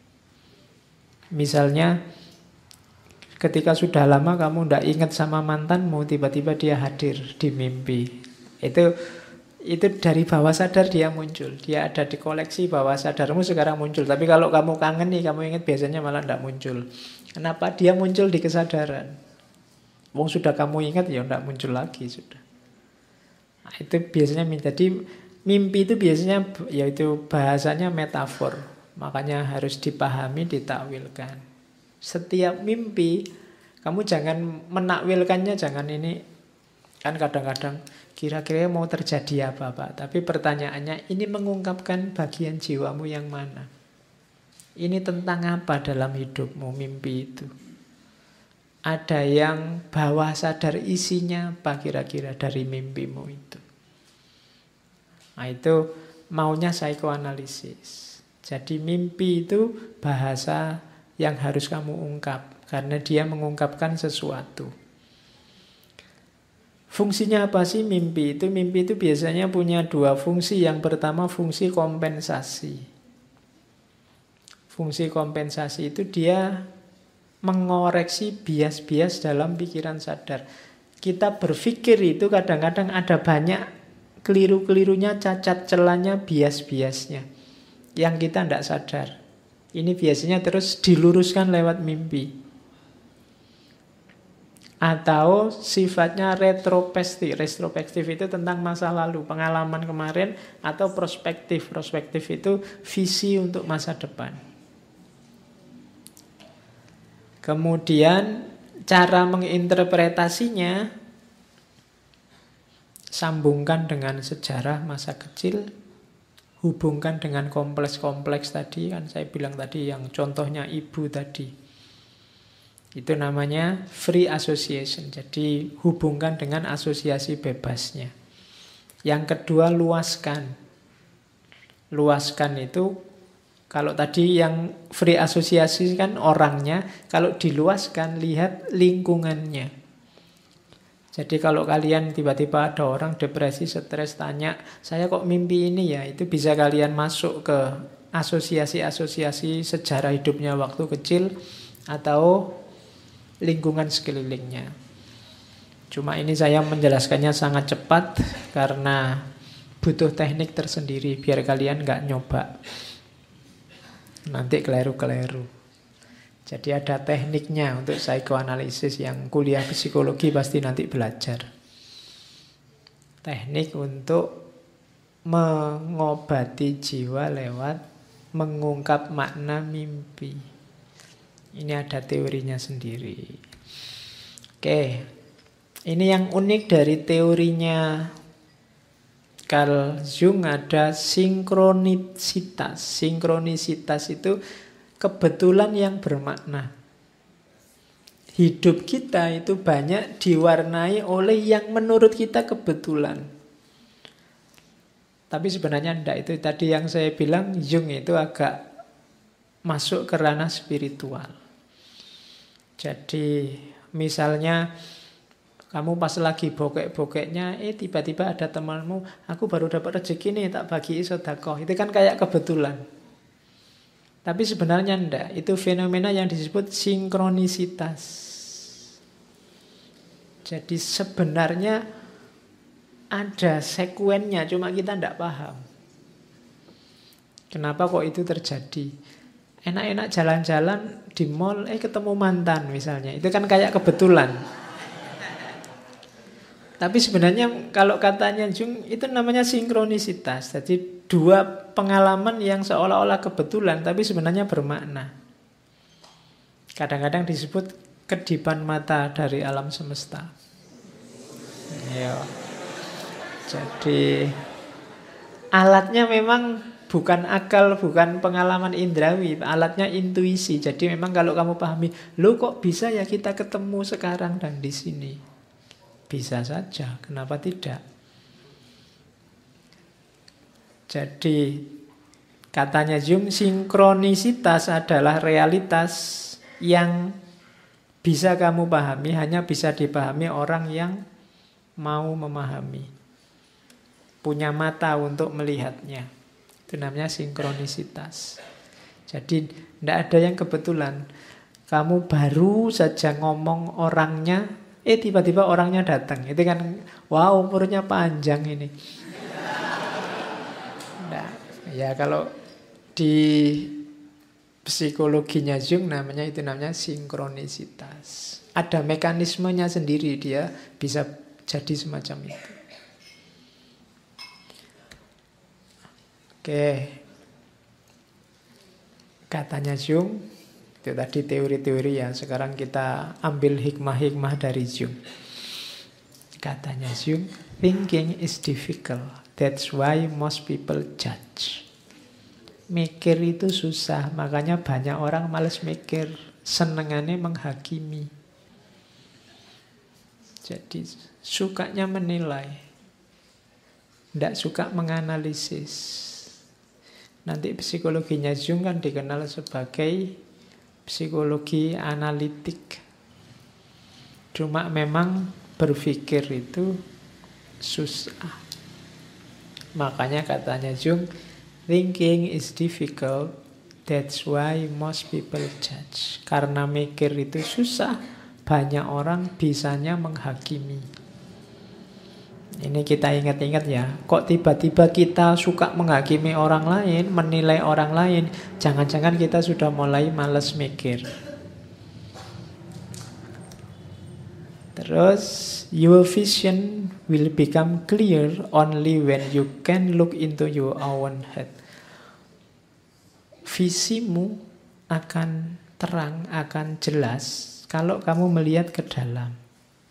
Misalnya ketika sudah lama kamu tidak ingat sama mantanmu, tiba-tiba dia hadir di mimpi. Itu dari bawah sadar dia muncul. Dia ada di koleksi bawah sadarmu sekarang muncul. Tapi kalau kamu kangen nih, kamu ingat biasanya malah tidak muncul. Kenapa? Dia muncul di kesadaran. Wong sudah kamu ingat ya tidak muncul lagi sudah. Nah, itu biasanya jadi mimpi itu biasanya yaitu bahasanya metafor. Makanya harus dipahami, ditakwilkan. Setiap mimpi kamu jangan menakwilkannya, jangan ini kan kadang-kadang kira-kira mau terjadi apa Pak. Tapi pertanyaannya ini mengungkapkan bagian jiwamu yang mana? Ini tentang apa dalam hidupmu mimpi itu? Ada yang bawah sadar isinya apa kira-kira dari mimpimu itu? Nah itu maunya psikoanalisis. Jadi mimpi itu bahasa yang harus kamu ungkap. Karena dia mengungkapkan sesuatu. Fungsinya apa sih mimpi itu? Mimpi itu biasanya punya dua fungsi. Yang pertama fungsi kompensasi. Fungsi kompensasi itu dia mengoreksi bias-bias dalam pikiran sadar. Kita berpikir itu kadang-kadang ada banyak keliru-kelirunya, cacat celahnya, bias-biasnya yang kita tidak sadar. Ini biasanya terus diluruskan lewat mimpi. Atau sifatnya retrospektif. Retrospektif itu tentang masa lalu, pengalaman kemarin. Atau prospektif. Prospektif itu visi untuk masa depan. Kemudian cara menginterpretasinya sambungkan dengan sejarah masa kecil, hubungkan dengan kompleks-kompleks tadi, kan saya bilang tadi yang contohnya ibu tadi. Itu namanya free association. Jadi hubungkan dengan asosiasi bebasnya. Yang kedua luaskan. Luaskan itu kalau tadi yang free associasi kan orangnya, kalau diluaskan lihat lingkungannya. Jadi kalau kalian tiba-tiba ada orang depresi, stres, tanya, saya kok mimpi ini ya, itu bisa kalian masuk ke asosiasi-asosiasi sejarah hidupnya waktu kecil atau lingkungan sekelilingnya. Cuma ini saya menjelaskannya sangat cepat karena butuh teknik tersendiri biar kalian nggak nyoba. Nanti keliru-keliru. Jadi ada tekniknya untuk psikoanalisis yang kuliah psikologi pasti nanti belajar. Teknik untuk mengobati jiwa lewat mengungkap makna mimpi. Ini ada teorinya sendiri. Oke. Ini yang unik dari teorinya Carl Jung, ada sinkronisitas. Sinkronisitas itu kebetulan yang bermakna. Hidup kita itu banyak diwarnai oleh yang menurut kita kebetulan. Tapi sebenarnya tidak. Itu tadi yang saya bilang, Jung itu agak masuk ke ranah spiritual. Jadi misalnya kamu pas lagi bokek-bokeknya, tiba-tiba ada temanmu, aku baru dapat rezeki nih, tak bagi sedekah. Itu kan kayak kebetulan. Tapi sebenarnya enggak. Itu fenomena yang disebut sinkronisitas. Jadi sebenarnya ada sekuennya, cuma kita enggak paham. Kenapa kok itu terjadi? Enak-enak jalan-jalan di mall, ketemu mantan misalnya. Itu kan kayak kebetulan. Tapi sebenarnya kalau katanya Jung, itu namanya sinkronisitas. Jadi dua pengalaman yang seolah-olah kebetulan, tapi sebenarnya bermakna. Kadang-kadang disebut kedipan mata dari alam semesta. Ya. Jadi alatnya memang bukan akal, bukan pengalaman indrawi. Alatnya intuisi. Jadi memang kalau kamu pahami, loh kok bisa ya kita ketemu sekarang dan di sini. Bisa saja, kenapa tidak? Jadi katanya Jung, sinkronisitas adalah realitas yang bisa kamu pahami, hanya bisa dipahami orang yang mau memahami, punya mata untuk melihatnya. Itu namanya sinkronisitas. Jadi tidak ada yang kebetulan. Kamu baru saja ngomong orangnya, tiba-tiba orangnya datang. Itu kan, wow, umurnya panjang ini. Nah, ya kalau di psikologinya Jung itu namanya sinkronisitas. Ada mekanismenya sendiri, dia bisa jadi semacam itu. Oke. Katanya Jung, itu tadi teori-teori ya. Sekarang kita ambil hikmah-hikmah dari Jung. Katanya Jung, thinking is difficult. That's why most people judge. Mikir itu susah, makanya banyak orang malas mikir. Senengannya menghakimi. Jadi sukanya menilai. Tidak suka menganalisis. Nanti psikologinya Jung kan dikenal sebagai psikologi analitik. Cuma memang berpikir itu susah. Makanya katanya Jung, thinking is difficult, that's why most people judge. Karena mikir itu susah, banyak orang bisanya menghakimi. Ini kita ingat-ingat ya, kok tiba-tiba kita suka menghakimi orang lain, menilai orang lain, jangan-jangan kita sudah mulai malas mikir. Terus, your vision will become clear only when you can look into your own head. Visimu akan terang, akan jelas kalau kamu melihat ke dalam.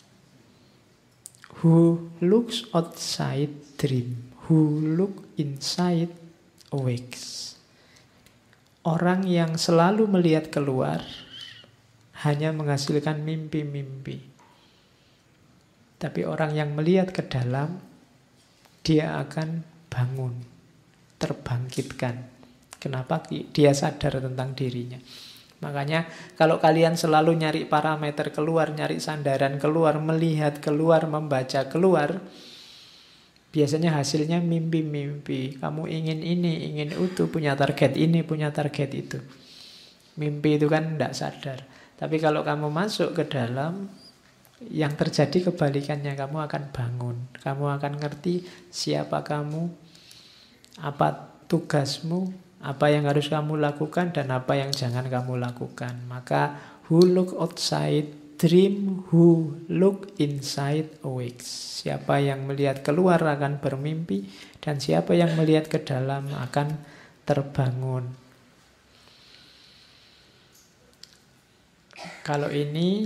Who looks outside dream, who look inside awakes. Orang yang selalu melihat keluar hanya menghasilkan mimpi-mimpi. Tapi orang yang melihat ke dalam, dia akan bangun, terbangkitkan. Kenapa? Dia sadar tentang dirinya. Makanya kalau kalian selalu nyari parameter keluar, nyari sandaran keluar, melihat keluar, membaca keluar, biasanya hasilnya mimpi-mimpi. Kamu ingin ini, ingin itu, punya target ini, punya target itu. Mimpi itu kan tidak sadar. Tapi kalau kamu masuk ke dalam, yang terjadi kebalikannya, kamu akan bangun. Kamu akan ngerti siapa kamu, apa tugasmu, apa yang harus kamu lakukan dan apa yang jangan kamu lakukan. Maka who look outside dream, who look inside awakes. Siapa yang melihat keluar akan bermimpi, dan siapa yang melihat ke dalam akan terbangun. Kalau ini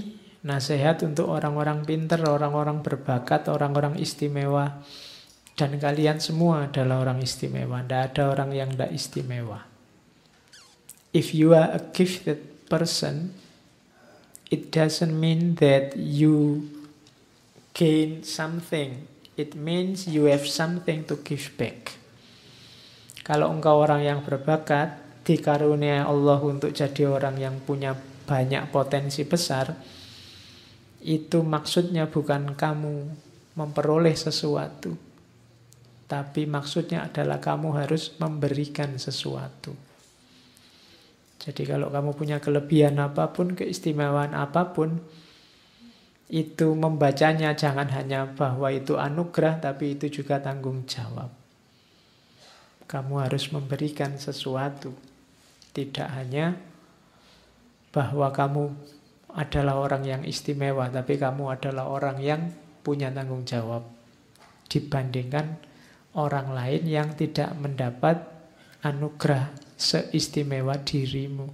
Nasihat untuk orang-orang pinter, orang-orang berbakat, orang-orang istimewa. Dan kalian semua adalah orang istimewa. Tidak ada orang yang tidak istimewa. If you are a gifted person, it doesn't mean that you gain something. It means you have something to give back. Kalau engkau orang yang berbakat, dikarunia Allah untuk jadi orang yang punya banyak potensi besar, itu maksudnya bukan kamu memperoleh sesuatu, tapi maksudnya adalah kamu harus memberikan sesuatu. Jadi kalau kamu punya kelebihan apapun, keistimewaan apapun, itu membacanya jangan hanya bahwa itu anugerah, tapi itu juga tanggung jawab. Kamu harus memberikan sesuatu. Tidak hanya bahwa kamu adalah orang yang istimewa, tapi kamu adalah orang yang punya tanggung jawab dibandingkan orang lain yang tidak mendapat anugerah seistimewa dirimu.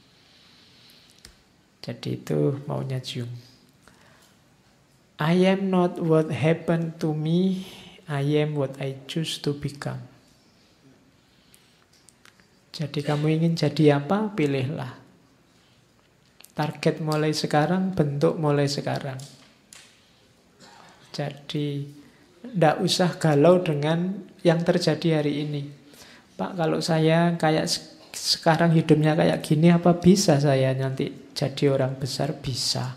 Jadi itu maunya Jung. I am not what happened to me, I am what I choose to become. Jadi kamu ingin jadi apa? Pilihlah. Target mulai sekarang, bentuk mulai sekarang. Jadi tidak usah galau dengan yang terjadi hari ini. Pak, kalau saya kayak sekarang hidupnya kayak gini, apa bisa saya nanti jadi orang besar? Bisa.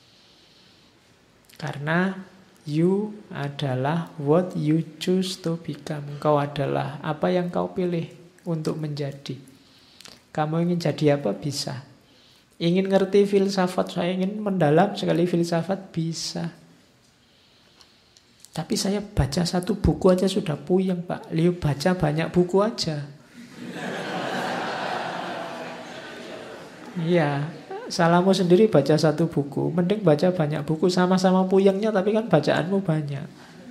Karena you adalah what you choose to become. Kau adalah apa yang kau pilih untuk menjadi. Kamu ingin jadi apa? Bisa. Ingin ngerti filsafat, saya ingin mendalam sekali filsafat, bisa. Tapi saya baca satu buku aja sudah puyeng, Pak. Liu baca banyak buku aja. Iya, salahmu sendiri baca satu buku. Mending baca banyak buku, sama-sama puyengnya, tapi kan bacaanmu banyak.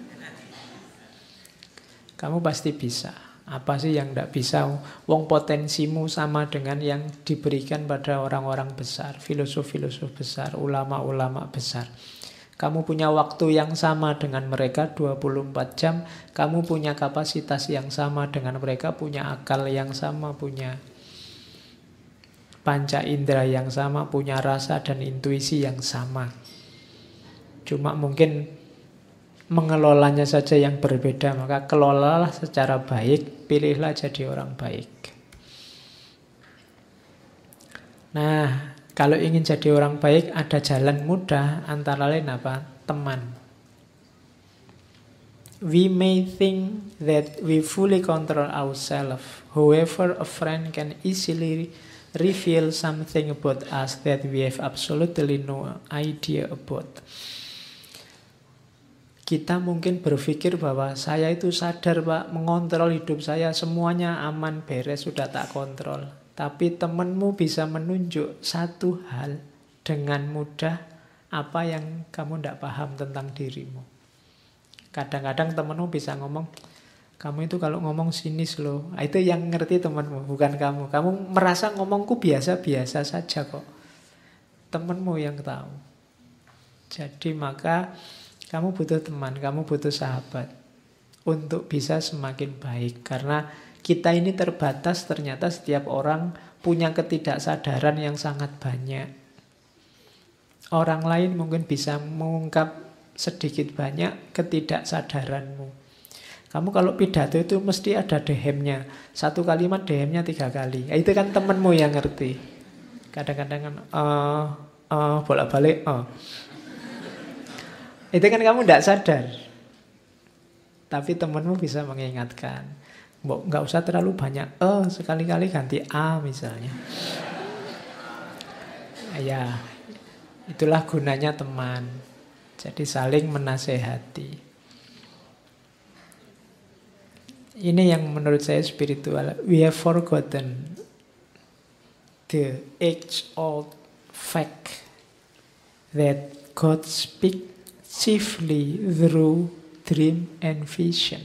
Kamu pasti bisa. Apa sih yang tidak bisa? Wong potensimu sama dengan yang diberikan pada orang-orang besar, filosof-filosof besar, ulama-ulama besar. Kamu punya waktu yang sama dengan mereka 24 jam. Kamu punya kapasitas yang sama dengan mereka, punya akal yang sama, punya panca indera yang sama, punya rasa dan intuisi yang sama. Cuma mungkin mengelolanya saja yang berbeda. Maka kelolalah secara baik, pilihlah jadi orang baik. Nah, kalau ingin jadi orang baik, ada jalan mudah, antara lain apa? Teman. We may think that we fully control ourselves. However, a friend can easily reveal something about us that we have absolutely no idea about. Kita mungkin berpikir bahwa saya itu sadar, Pak, mengontrol hidup saya, semuanya aman, beres, sudah tak kontrol. Tapi temanmu bisa menunjuk satu hal dengan mudah apa yang kamu tidak paham tentang dirimu. Kadang-kadang temanmu bisa ngomong, kamu itu kalau ngomong sinis loh. Itu yang ngerti temanmu, bukan kamu. Kamu merasa ngomongku biasa-biasa saja kok. Temanmu yang tahu. Jadi maka kamu butuh teman, kamu butuh sahabat untuk bisa semakin baik. Karena kita ini terbatas, ternyata setiap orang punya ketidaksadaran yang sangat banyak. Orang lain mungkin bisa mengungkap sedikit banyak ketidaksadaranmu. Kamu kalau pidato itu mesti ada DM-nya. Satu kalimat DM-nya 3 kali. Itu kan temanmu yang ngerti. Kadang-kadang kan bolak-balik Itu kan kamu tidak sadar. Tapi temanmu bisa mengingatkan. Nggak usah terlalu banyak sekali-kali ganti A misalnya. Ya, itulah gunanya teman. Jadi saling menasehati. Ini yang menurut saya spiritual. We have forgotten the age-old fact that God speaks chiefly through dream and vision.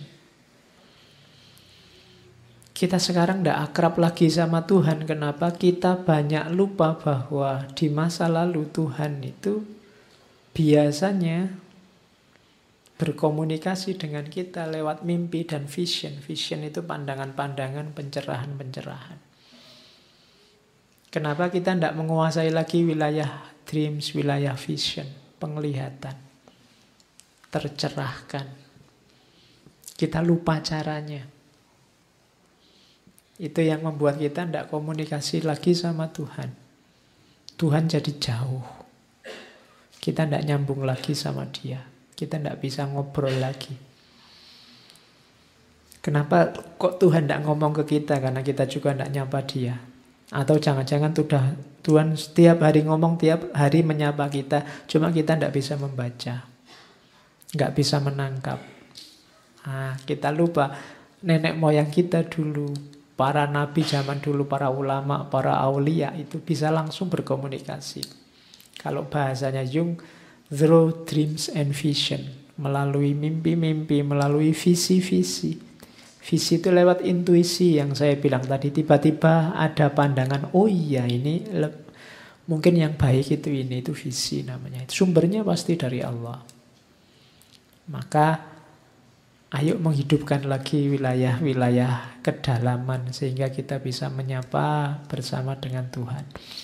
Kita sekarang tidak akrab lagi sama Tuhan. Kenapa? Kita banyak lupa bahwa di masa lalu Tuhan itu biasanya berkomunikasi dengan kita lewat mimpi dan vision. Vision itu pandangan-pandangan, pencerahan-pencerahan. Kenapa kita tidak menguasai lagi wilayah dreams, wilayah vision, penglihatan, tercerahkan. Kita lupa caranya. Itu yang membuat kita tidak komunikasi lagi sama Tuhan. Tuhan jadi jauh. Kita tidak nyambung lagi sama Dia. Kita tidak bisa ngobrol lagi. Kenapa kok Tuhan tidak ngomong ke kita? Karena kita juga tidak nyapa Dia. Atau jangan-jangan Tuhan setiap hari ngomong, tiap hari menyapa kita. Cuma kita tidak bisa membaca. Nggak bisa menangkap. Kita lupa nenek moyang kita dulu, para nabi zaman dulu, para ulama, para aulia itu bisa langsung berkomunikasi. Kalau bahasanya Jung, through dreams and vision, melalui mimpi-mimpi, melalui visi-visi. Visi itu lewat intuisi yang saya bilang tadi. Tiba-tiba ada pandangan, oh iya ini mungkin yang baik itu visi namanya. Sumbernya pasti dari Allah. Maka ayo menghidupkan lagi wilayah-wilayah kedalaman sehingga kita bisa menyapa bersama dengan Tuhan.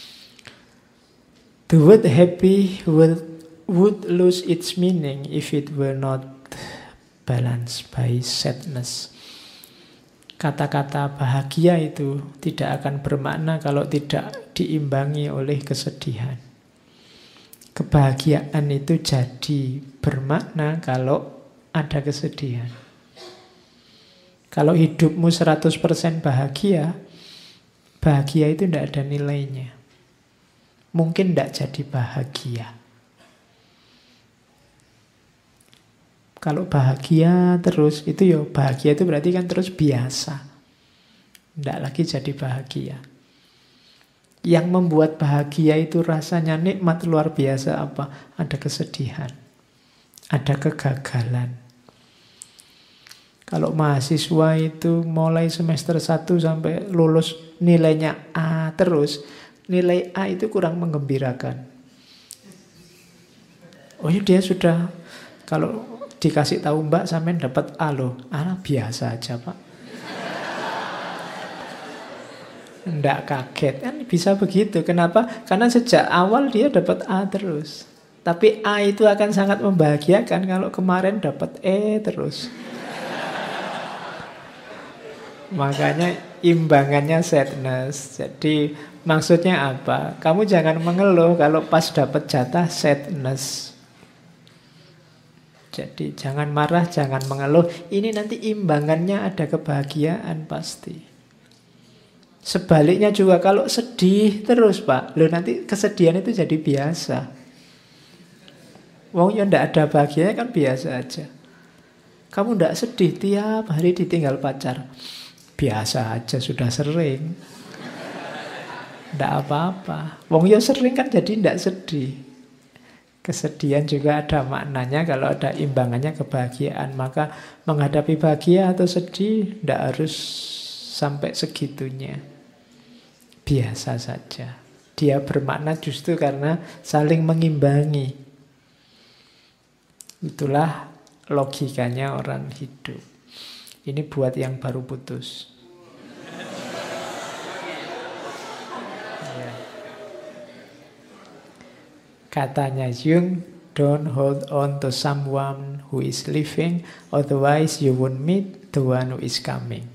The word happy would lose its meaning if it were not balanced by sadness. Kata-kata bahagia itu tidak akan bermakna kalau tidak diimbangi oleh kesedihan. Kebahagiaan itu jadi bermakna kalau ada kesedihan. Kalau hidupmu 100% bahagia, bahagia itu tidak ada nilainya. Mungkin tidak jadi bahagia. Kalau bahagia terus, itu ya bahagia itu berarti kan terus biasa. Tidak lagi jadi bahagia. Yang membuat bahagia itu rasanya nikmat luar biasa apa? Ada kesedihan. Ada kegagalan. Kalau mahasiswa itu mulai semester 1 sampai lulus nilainya A terus, nilai A itu kurang menggembirakan. Oh ya dia sudah, kalau dikasih tahu Mbak sampean dapat A loh. Biasa aja Pak. Nggak kaget kan bisa begitu. Kenapa? Karena sejak awal dia dapat A terus. Tapi A itu akan sangat membahagiakan kalau kemarin dapat E terus. Makanya imbangannya sadness. Jadi maksudnya apa? Kamu jangan mengeluh kalau pas dapat jatah sadness. Jadi jangan marah, jangan mengeluh. Ini nanti imbangannya ada kebahagiaan pasti. Sebaliknya juga kalau sedih terus Pak, nanti kesedihan itu jadi biasa. Wong ya ndak ada bahagianya kan biasa aja. Kamu ndak sedih tiap hari ditinggal pacar. Biasa aja, sudah sering. Ndak apa-apa. Wong ya sering kan jadi ndak sedih. Kesedihan juga ada maknanya kalau ada imbangannya kebahagiaan. Maka menghadapi bahagia atau sedih ndak harus sampai segitunya. Biasa saja. Dia bermakna justru karena saling mengimbangi. Itulah logikanya orang hidup. Ini buat yang baru putus. Katanya Jung, don't hold on to someone who is leaving, otherwise you won't meet the one who is coming.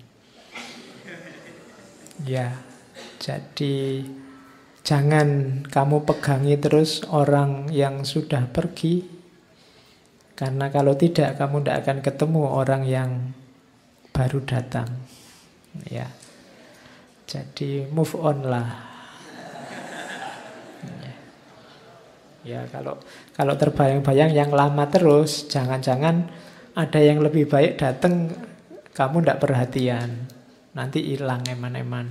Ya, jadi jangan kamu pegangi terus orang yang sudah pergi, karena kalau tidak kamu tidak akan ketemu orang yang baru datang. Ya, jadi move on lah. Ya, kalau terbayang-bayang yang lama terus, jangan-jangan ada yang lebih baik datang, kamu tidak perhatian, nanti hilang eman-eman.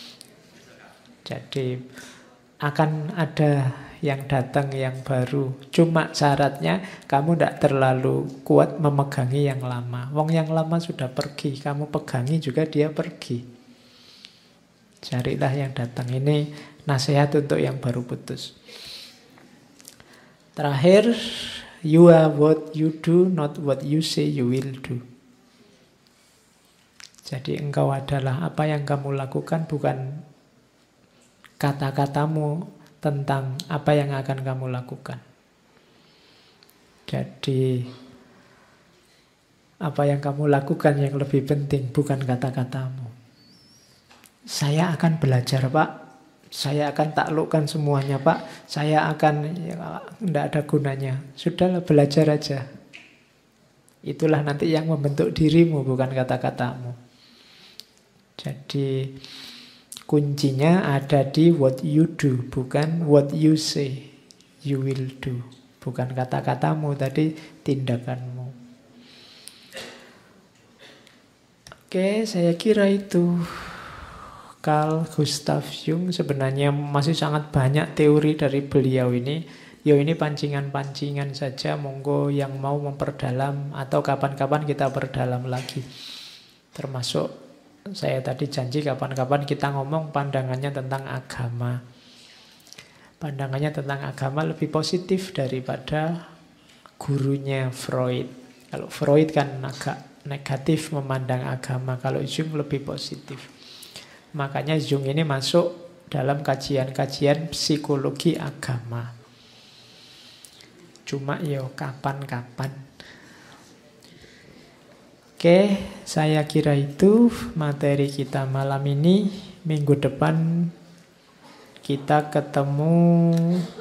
Jadi akan ada yang datang yang baru. Cuma syaratnya kamu tidak terlalu kuat memegangi yang lama. Wong yang lama sudah pergi, kamu pegangi juga dia pergi. Carilah yang datang. Ini nasihat untuk yang baru putus. Terakhir, you are what you do, not what you say you will do. Jadi engkau adalah apa yang kamu lakukan, bukan kata-katamu tentang apa yang akan kamu lakukan. Jadi apa yang kamu lakukan yang lebih penting, bukan kata-katamu. Saya akan belajar, Pak. Saya akan taklukkan semuanya, Pak. Saya akan, tidak ada gunanya. Sudahlah, belajar aja. Itulah nanti yang membentuk dirimu, bukan kata-katamu. Jadi kuncinya ada di what you do, bukan what you say you will do. Bukan kata-katamu tadi, tindakanmu. Oke, saya kira itu. Carl Gustav Jung, sebenarnya masih sangat banyak teori dari beliau ini. Ya ini pancingan-pancingan saja, monggo yang mau memperdalam atau kapan-kapan kita perdalam lagi. Termasuk saya tadi janji kapan-kapan kita ngomong pandangannya tentang agama. Pandangannya tentang agama lebih positif daripada gurunya Freud. Kalau Freud kan agak negatif memandang agama, kalau Jung lebih positif. Makanya Jung ini masuk dalam kajian-kajian psikologi agama. Cuma yo kapan-kapan. Oke, saya kira itu materi kita malam ini. Minggu depan kita ketemu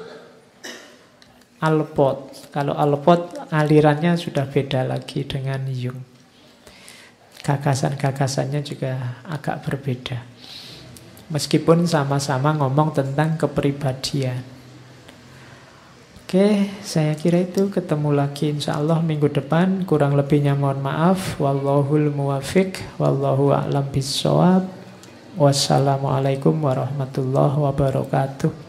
Alport. Kalau Alport alirannya sudah beda lagi dengan Jung. Gagasan-gagasannya juga agak berbeda. Meskipun sama-sama ngomong tentang kepribadian. Oke, saya kira itu. Ketemu lagi insya Allah minggu depan. Kurang lebihnya mohon maaf. Wallahul muwafiq. Wallahu a'lam bishawab. Wassalamualaikum warahmatullahi wabarakatuh.